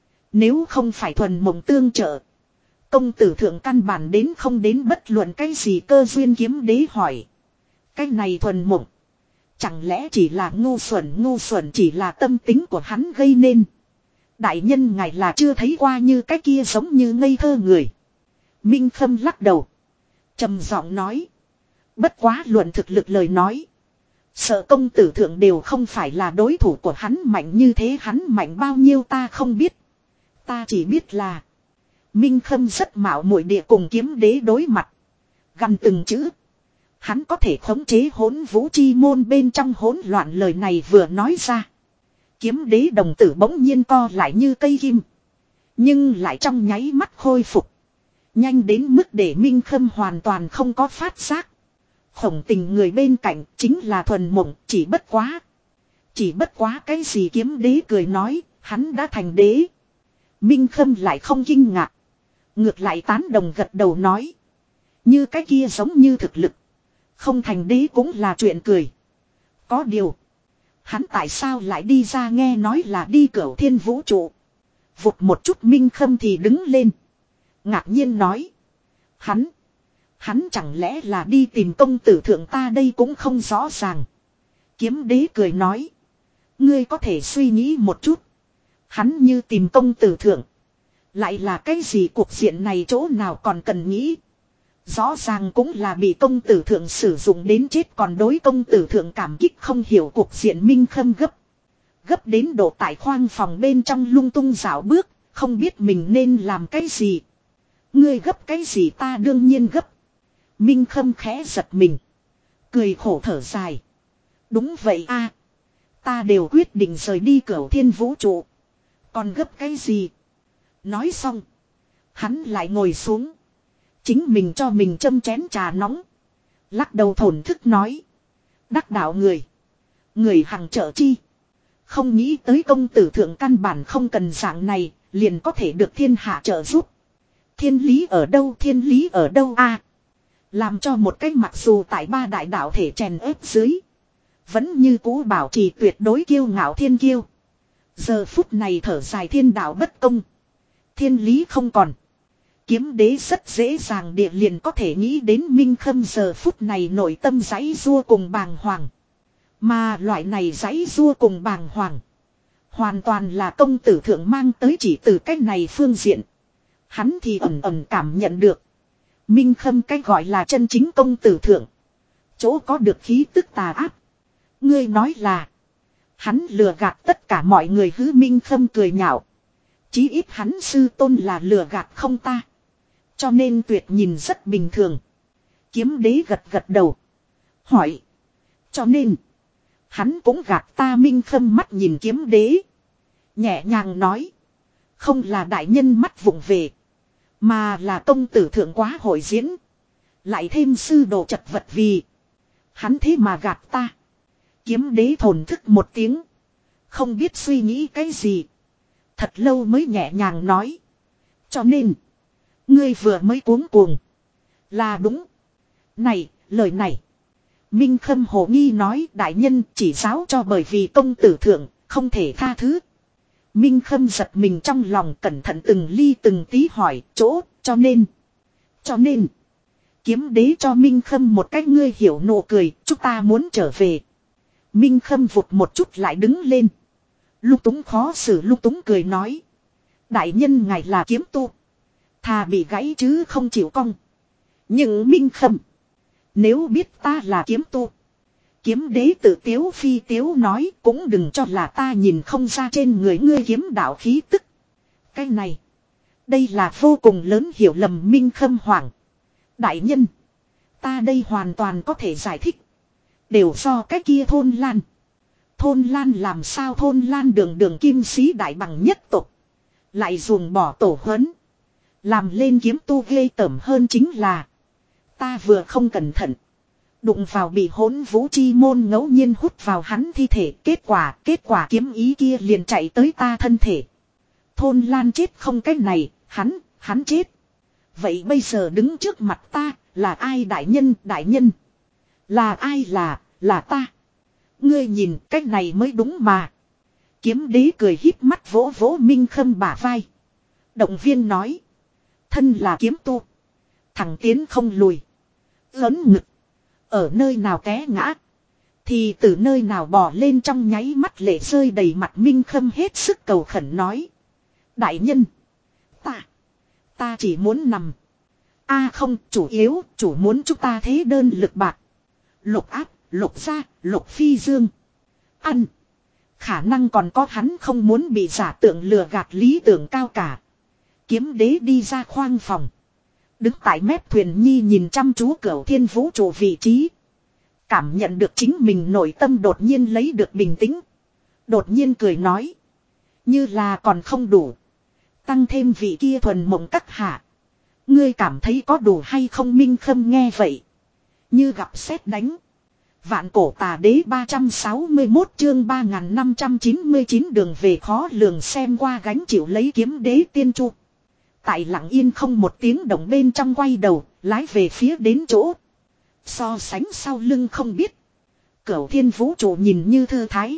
Nếu không phải Thuần Mộng tương trợ. Công tử thượng căn bản đến không đến bất luận cái gì cơ duyên. Kiếm đế hỏi. Cái này Thuần Mộng. Chẳng lẽ chỉ là ngu xuẩn ngu xuẩn chỉ là tâm tính của hắn gây nên. Đại nhân ngài là chưa thấy qua như cái kia giống như ngây thơ người. Minh Khâm lắc đầu. Trầm giọng nói. Bất quá luận thực lực lời nói. Sợ công tử thượng đều không phải là đối thủ của hắn mạnh như thế hắn mạnh bao nhiêu ta không biết. Ta chỉ biết là. Minh Khâm rất mạo muội địa cùng kiếm đế đối mặt. Gần từng chữ. Hắn có thể khống chế hỗn vũ chi môn bên trong hỗn loạn lời này vừa nói ra. Kiếm đế đồng tử bỗng nhiên co lại như cây kim. Nhưng lại trong nháy mắt khôi phục. Nhanh đến mức để Minh Khâm hoàn toàn không có phát giác. Khổng Tình người bên cạnh chính là Thuần Mộng chỉ bất quá. Chỉ bất quá cái gì kiếm đế cười nói hắn đã thành đế. Minh Khâm lại không kinh ngạc. Ngược lại tán đồng gật đầu nói. Như cái kia giống như thực lực. Không thành đế cũng là chuyện cười. Có điều. Hắn tại sao lại đi ra nghe nói là đi Cửu Thiên vũ trụ. Vụt một chút Minh Khâm thì đứng lên. Ngạc nhiên nói. Hắn. Hắn chẳng lẽ là đi tìm công tử thượng ta đây cũng không rõ ràng. Kiếm đế cười nói. Ngươi có thể suy nghĩ một chút. Hắn như tìm công tử thượng. Lại là cái gì cuộc diện này chỗ nào còn cần nghĩ. Rõ ràng cũng là bị công tử thượng sử dụng đến chết còn đối công tử thượng cảm kích không hiểu cuộc diện. Minh Khâm gấp. Gấp đến độ tại khoang phòng bên trong lung tung dạo bước. Không biết mình nên làm cái gì. Ngươi gấp cái gì ta đương nhiên gấp. Minh Khâm khẽ giật mình. Cười khổ thở dài. Đúng vậy a, Ta đều quyết định rời đi Cửu Thiên vũ trụ. Còn gấp cái gì? Nói xong. Hắn lại ngồi xuống. Chính mình cho mình châm chén trà nóng. Lắc đầu thổn thức nói. Đắc đạo người. Người hằng trợ chi. Không nghĩ tới công tử thượng căn bản không cần dạng này. Liền có thể được thiên hạ trợ giúp. Thiên lý ở đâu, thiên lý ở đâu a? Làm cho một cái mặc dù tại ba đại đạo thể chèn ép dưới. Vẫn như cũ bảo trì tuyệt đối kiêu ngạo thiên kiêu. Giờ phút này thở dài thiên đạo bất công. Thiên lý không còn. Kiếm đế rất dễ dàng địa liền có thể nghĩ đến Minh Khâm giờ phút này nội tâm giãy giụa cùng bàng hoàng. Mà loại này giãy giụa cùng bàng hoàng. Hoàn toàn là công tử thượng mang tới chỉ từ cách này phương diện. Hắn thì ẩn ẩn cảm nhận được. Minh Khâm cách gọi là chân chính công tử thượng. Chỗ có được khí tức tà áp. Ngươi nói là. Hắn lừa gạt tất cả mọi người hứ Minh Khâm cười nhạo. Chí ít hắn sư tôn là lừa gạt không ta. Cho nên tuyệt nhìn rất bình thường. Kiếm đế gật gật đầu. Hỏi. Cho nên. Hắn cũng gạt ta. Minh Khâm mắt nhìn kiếm đế. Nhẹ nhàng nói. Không là đại nhân mắt vụng về. Mà là công tử thượng quá hội diễn. Lại thêm sư đồ chật vật vì. Hắn thế mà gạt ta. Kiếm đế thổn thức một tiếng. Không biết suy nghĩ cái gì. Thật lâu mới nhẹ nhàng nói. Cho nên. Ngươi vừa mới cuống cuồng. Là đúng. Này, lời này. Minh Khâm hồ nghi nói đại nhân chỉ giáo cho bởi vì công tử thượng, không thể tha thứ. Minh Khâm giật mình trong lòng cẩn thận từng ly từng tí hỏi chỗ, cho nên. Cho nên. Kiếm đế cho Minh Khâm một cách ngươi hiểu nụ cười, chúng ta muốn trở về. Minh Khâm vụt một chút lại đứng lên. Lung túng khó xử lung túng cười nói. Đại nhân ngài là kiếm tu. Thà bị gãy chứ không chịu cong. Nhưng Minh Khâm. Nếu biết ta là kiếm tu. Kiếm đế tự tiếu phi tiếu nói cũng đừng cho là ta nhìn không ra trên người ngươi kiếm đạo khí tức. Cái này. Đây là vô cùng lớn hiểu lầm. Minh Khâm hoảng. Đại nhân. Ta đây hoàn toàn có thể giải thích. Đều do cái kia thôn lan. Thôn lan làm sao thôn lan đường đường kim sĩ đại bằng nhất tục. Lại dùng bỏ tổ huấn. Làm lên kiếm tu ghê tởm hơn chính là. Ta vừa không cẩn thận. Đụng vào bị hỗn vũ chi môn ngẫu nhiên hút vào hắn thi thể. Kết quả, kết quả kiếm ý kia liền chạy tới ta thân thể. Thôn lan chết không cách này, hắn, hắn chết. Vậy bây giờ đứng trước mặt ta, là ai đại nhân, đại nhân? Là ai là, là ta. Ngươi nhìn cách này mới đúng mà. Kiếm đế cười híp mắt vỗ vỗ Minh Khâm bả vai. Động viên nói. Thân là kiếm tu. Thẳng tiến không lùi. Lớn ngực. Ở nơi nào té ngã. Thì từ nơi nào bỏ lên trong nháy mắt lệ rơi đầy mặt. Minh Khâm hết sức cầu khẩn nói. Đại nhân. Ta. Ta chỉ muốn nằm. A không, chủ yếu, chủ muốn chúng ta thế đơn lực bạc. Lục áp, lục gia, lục phi dương. Ăn. Khả năng còn có hắn không muốn bị giả tượng lừa gạt lý tưởng cao cả. Kiếm đế đi ra khoang phòng. Đứng tại mép thuyền nhi nhìn chăm chú Cửu Thiên vũ trụ vị trí. Cảm nhận được chính mình nội tâm đột nhiên lấy được bình tĩnh. Đột nhiên cười nói. Như là còn không đủ. Tăng thêm vị kia thuần mộng các hạ. Ngươi cảm thấy có đủ hay không? Minh Khâm nghe vậy. Như gặp sét đánh. Vạn cổ tà đế ba trăm sáu mươi mốt chương ba nghìn năm trăm chín mươi chín đường về khó lường xem qua gánh chịu lấy kiếm đế tiên chu. Tại lặng yên không một tiếng động bên trong quay đầu, lái về phía đến chỗ. So sánh sau lưng không biết. Cửu Thiên vũ trụ nhìn như thư thái.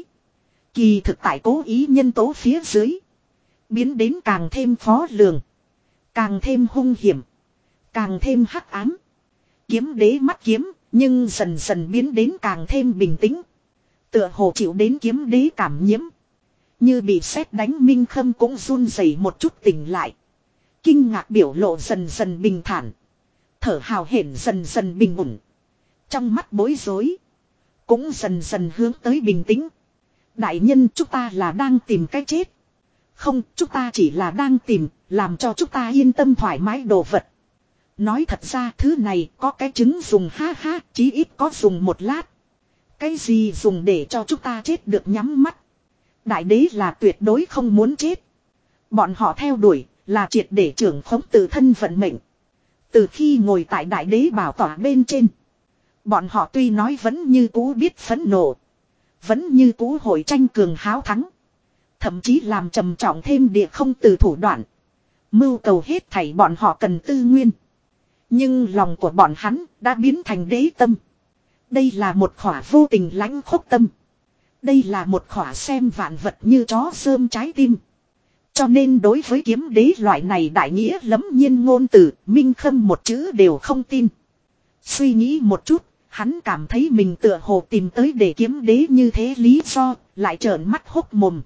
Kỳ thực tại cố ý nhân tố phía dưới. Biến đến càng thêm khó lường. Càng thêm hung hiểm. Càng thêm hắc ám. Kiếm đế mắt kiếm, nhưng dần dần biến đến càng thêm bình tĩnh. Tựa hồ chịu đến kiếm đế cảm nhiễm. Như bị sét đánh. Minh Khâm cũng run rẩy một chút tỉnh lại. Kinh ngạc biểu lộ dần dần bình thản. Thở hào hển dần dần bình ổn. Trong mắt bối rối. Cũng dần dần hướng tới bình tĩnh. Đại nhân, chúng ta là đang tìm cái chết. Không, chúng ta chỉ là đang tìm, làm cho chúng ta yên tâm thoải mái đồ vật. Nói thật ra thứ này có cái chứng dùng ha ha, chí ít có dùng một lát. Cái gì dùng để cho chúng ta chết được nhắm mắt. Đại đế là tuyệt đối không muốn chết. Bọn họ theo đuổi là triệt để trưởng khống tự thân vận mệnh. Từ khi ngồi tại đại đế bảo tỏa bên trên. Bọn họ tuy nói vẫn như cũ biết phẫn nộ. Vẫn như cũ hội tranh cường háo thắng. Thậm chí làm trầm trọng thêm địa không từ thủ đoạn. Mưu cầu hết thảy bọn họ cần tư nguyên. Nhưng lòng của bọn hắn đã biến thành đế tâm. Đây là một khỏa vô tình lãnh khốc tâm. Đây là một khỏa xem vạn vật như chó rơm trái tim. Cho nên đối với kiếm đế loại này đại nghĩa lẫm nhiên ngôn từ, Minh Khâm một chữ đều không tin. Suy nghĩ một chút, hắn cảm thấy mình tựa hồ tìm tới để kiếm đế như thế lý do, lại trợn mắt hốc mồm.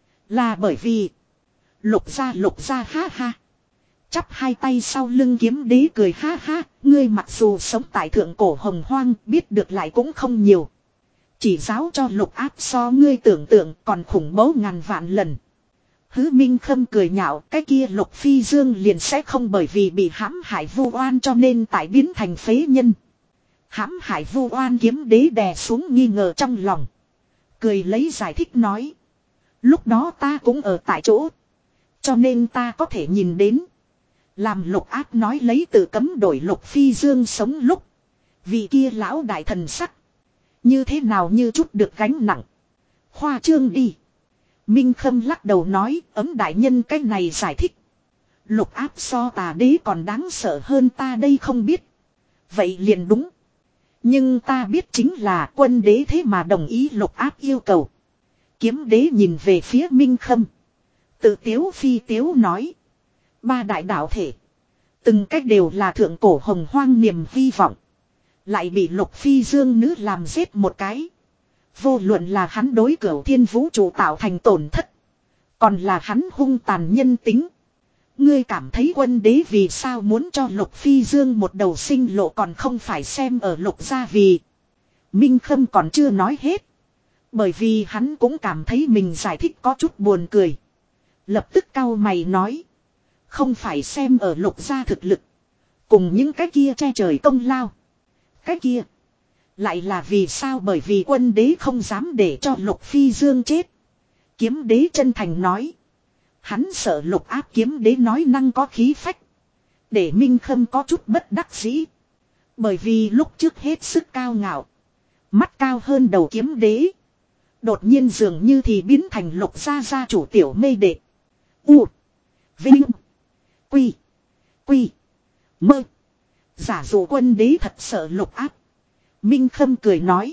Là bởi vì lục gia lục gia ha ha. Chắp hai tay sau lưng kiếm đế cười ha ha. Ngươi mặc dù sống tại thượng cổ hồng hoang, biết được lại cũng không nhiều. Chỉ giáo cho lục áp so ngươi tưởng tượng còn khủng bố ngàn vạn lần. Hứ Minh Khâm cười nhạo, cái kia Lục Phi Dương liền sẽ không bởi vì bị hãm hại vu oan cho nên tại biến thành phế nhân. Hãm hại vu oan kiếm đế đè xuống nghi ngờ trong lòng. Cười lấy giải thích nói. Lúc đó ta cũng ở tại chỗ. Cho nên ta có thể nhìn đến. Làm Lục Áp nói lấy từ cấm đổi Lục Phi Dương sống lúc. Vì kia lão đại thần sắc. Như thế nào như chút được gánh nặng. Khoa trương đi. Minh Khâm lắc đầu nói, ấm đại nhân cái này giải thích. Lục Áp so tà đế còn đáng sợ hơn ta đây không biết. Vậy liền đúng. Nhưng ta biết chính là quân đế thế mà đồng ý Lục Áp yêu cầu. Kiếm đế nhìn về phía Minh Khâm. Tự tiếu phi tiếu nói. Ba đại đạo thể. Từng cách đều là thượng cổ hồng hoang niềm hy vọng. Lại bị Lục Phi Dương nữ làm giết một cái. Vô luận là hắn đối cửu thiên vũ trụ tạo thành tổn thất. Còn là hắn hung tàn nhân tính. Ngươi cảm thấy quân đế vì sao muốn cho Lục Phi Dương một đầu sinh lộ còn không phải xem ở Lục gia vì. Minh Khâm còn chưa nói hết. Bởi vì hắn cũng cảm thấy mình giải thích có chút buồn cười. Lập tức cau mày nói. Không phải xem ở Lục gia thực lực. Cùng những cái kia che trời công lao. Cái kia. Lại là vì sao bởi vì quân đế không dám để cho Lục Phi Dương chết. Kiếm đế chân thành nói. Hắn sợ Lục Áp kiếm đế nói năng có khí phách. Để Minh Khâm có chút bất đắc dĩ. Bởi vì lúc trước hết sức cao ngạo. Mắt cao hơn đầu kiếm đế. Đột nhiên dường như thì biến thành Lục gia gia chủ tiểu mê đệ. U. Vinh. Quy. Quy. Mơ. Giả dụ quân đế thật sợ Lục Áp. Minh Khâm cười nói.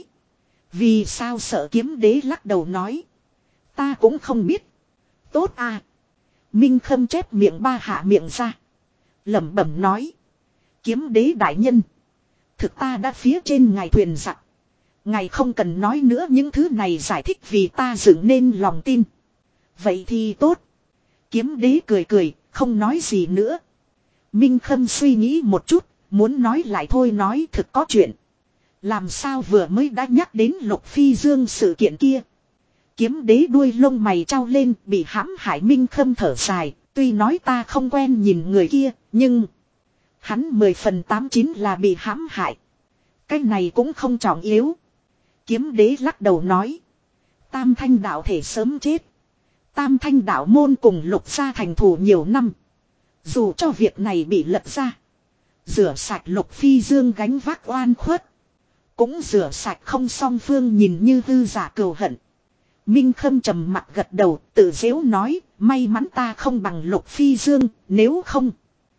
Vì sao sợ kiếm đế lắc đầu nói. Ta cũng không biết. Tốt à. Minh Khâm chép miệng ba hạ miệng ra. Lẩm bẩm nói. Kiếm đế đại nhân. Thực ta đã phía trên ngài thuyền giặc. Ngài không cần nói nữa những thứ này giải thích vì ta dựng nên lòng tin. Vậy thì tốt. Kiếm đế cười cười, không nói gì nữa. Minh Khâm suy nghĩ một chút, muốn nói lại thôi nói thực có chuyện. Làm sao vừa mới đã nhắc đến Lục Phi Dương sự kiện kia. Kiếm đế đuôi lông mày trao lên bị hãm hại. Minh Khâm thở dài. Tuy nói ta không quen nhìn người kia. Nhưng hắn mười phần tám chín là bị hãm hại. Cái này cũng không trọng yếu. Kiếm đế lắc đầu nói. Tam thanh đạo thể sớm chết. Tam thanh đạo môn cùng Lục gia thành thù nhiều năm. Dù cho việc này bị lật ra. Rửa sạch Lục Phi Dương gánh vác oan khuất. Cũng rửa sạch không song phương nhìn như hư giả cừu hận. Minh Khâm trầm mặt gật đầu tự dễu nói. May mắn ta không bằng Lục Phi Dương. Nếu không.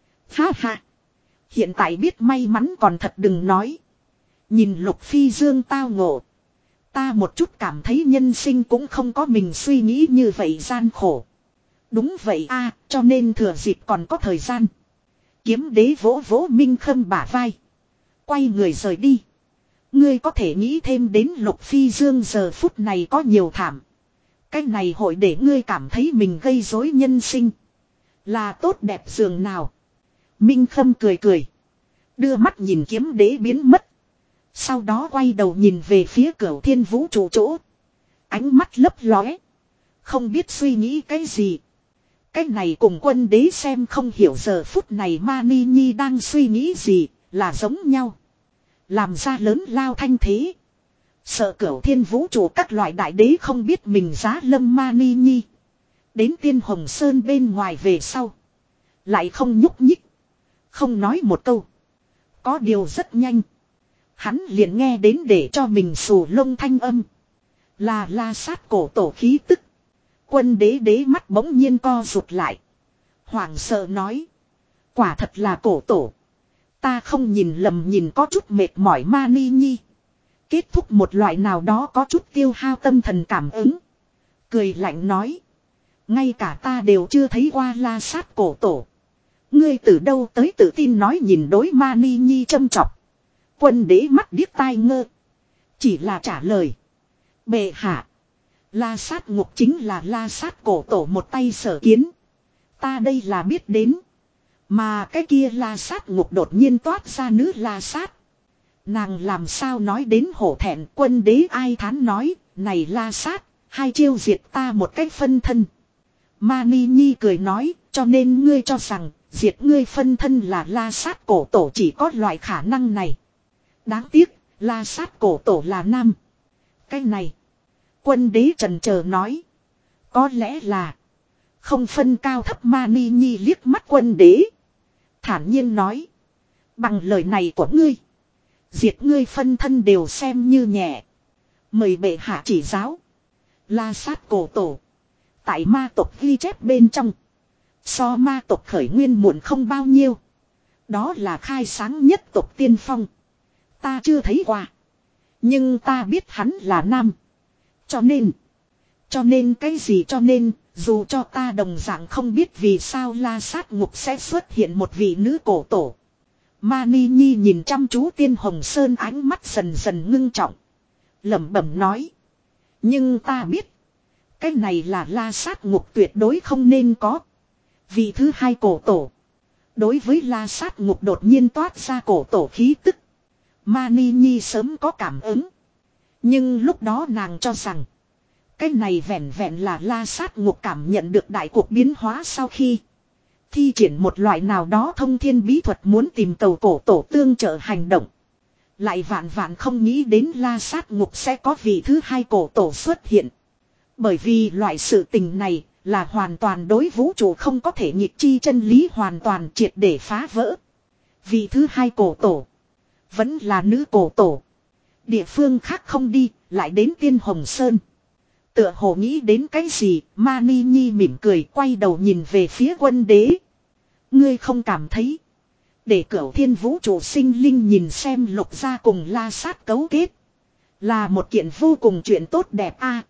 Ha ha. Hiện tại biết may mắn còn thật đừng nói. Nhìn Lục Phi Dương tao ngộ. Ta một chút cảm thấy nhân sinh cũng không có mình suy nghĩ như vậy gian khổ. Đúng vậy a, cho nên thừa dịp còn có thời gian. Kiếm đế vỗ vỗ Minh Khâm bả vai. Quay người rời đi. Ngươi có thể nghĩ thêm đến Lục Phi Dương giờ phút này có nhiều thảm. Cái này hội để ngươi cảm thấy mình gây rối nhân sinh. Là tốt đẹp dường nào. Minh Khâm cười cười. Đưa mắt nhìn kiếm đế biến mất. Sau đó quay đầu nhìn về phía Cửu Thiên Vũ trụ chỗ. Ánh mắt lấp lóe. Không biết suy nghĩ cái gì. Cái này cùng quân đế xem không hiểu giờ phút này Mani Nhi đang suy nghĩ gì là giống nhau. Làm ra lớn lao thanh thế. Sợ cửu thiên vũ trụ các loại đại đế không biết mình giá lâm Mani Nhi. Đến Tiên Hồng Sơn bên ngoài về sau. Lại không nhúc nhích. Không nói một câu. Có điều rất nhanh. Hắn liền nghe đến để cho mình xù lông thanh âm. Là la sát cổ tổ khí tức. Quân đế đế mắt bỗng nhiên co rụt lại. Hoảng sợ nói. Quả thật là cổ tổ. Ta không nhìn lầm, nhìn có chút mệt mỏi Mani Nhi. Kết thúc một loại nào đó có chút tiêu hao tâm thần cảm ứng. Cười lạnh nói. Ngay cả ta đều chưa thấy qua la sát cổ tổ. Ngươi từ đâu tới tự tin nói, nhìn đối Mani Nhi châm chọc. Quân đế mắt điếc tai ngơ. Chỉ là trả lời. Bệ hạ. La sát ngục chính là la sát cổ tổ một tay sở kiến. Ta đây là biết đến. Mà cái kia la sát ngục đột nhiên toát ra nữ la sát. Nàng làm sao nói đến hổ thẹn. Quân đế ai thán nói. Này la sát. Hai chiêu diệt ta một cách phân thân. Mani Nhi cười nói. Cho nên ngươi cho rằng. Diệt ngươi phân thân là la sát cổ tổ chỉ có loại khả năng này. Đáng tiếc. La sát cổ tổ là nam. Cái này. Quân đế trần chờ nói. Có lẽ là. Không phân cao thấp. Mani Nhi liếc mắt quân đế. Thản nhiên nói. Bằng lời này của ngươi. Diệt ngươi phân thân đều xem như nhẹ. Mời bệ hạ chỉ giáo. La sát cổ tổ. Tại ma tộc ghi chép bên trong. So ma tộc khởi nguyên muộn không bao nhiêu. Đó là khai sáng nhất tộc tiên phong. Ta chưa thấy qua. Nhưng ta biết hắn là nam. Cho nên. Cho nên cái gì cho nên. Dù cho ta đồng dạng không biết vì sao la sát ngục sẽ xuất hiện một vị nữ cổ tổ. Mani Nhi nhìn chăm chú Tiên Hồng Sơn, ánh mắt dần dần ngưng trọng. Lẩm bẩm nói. Nhưng ta biết. Cái này là la sát ngục tuyệt đối không nên có. Vị thứ hai cổ tổ. Đối với la sát ngục đột nhiên toát ra cổ tổ khí tức. Mani Nhi sớm có cảm ứng. Nhưng lúc đó nàng cho rằng. Cái này vẹn vẹn là la sát ngục cảm nhận được đại cuộc biến hóa sau khi. Thi triển một loại nào đó thông thiên bí thuật muốn tìm cầu cổ tổ tương trợ hành động. Lại vạn vạn không nghĩ đến la sát ngục sẽ có vị thứ hai cổ tổ xuất hiện. Bởi vì loại sự tình này là hoàn toàn đối vũ trụ không có thể nghịch chi chân lý, hoàn toàn triệt để phá vỡ. Vị thứ hai cổ tổ. Vẫn là nữ cổ tổ. Địa phương khác không đi, lại đến Tiên Hồng Sơn. Tựa hồ nghĩ đến cái gì, Mani Nhi mỉm cười quay đầu nhìn về phía quân đế. Ngươi không cảm thấy. Để cửu thiên vũ trụ sinh linh nhìn xem lục gia cùng la sát cấu kết. Là một kiện vô cùng chuyện tốt đẹp a.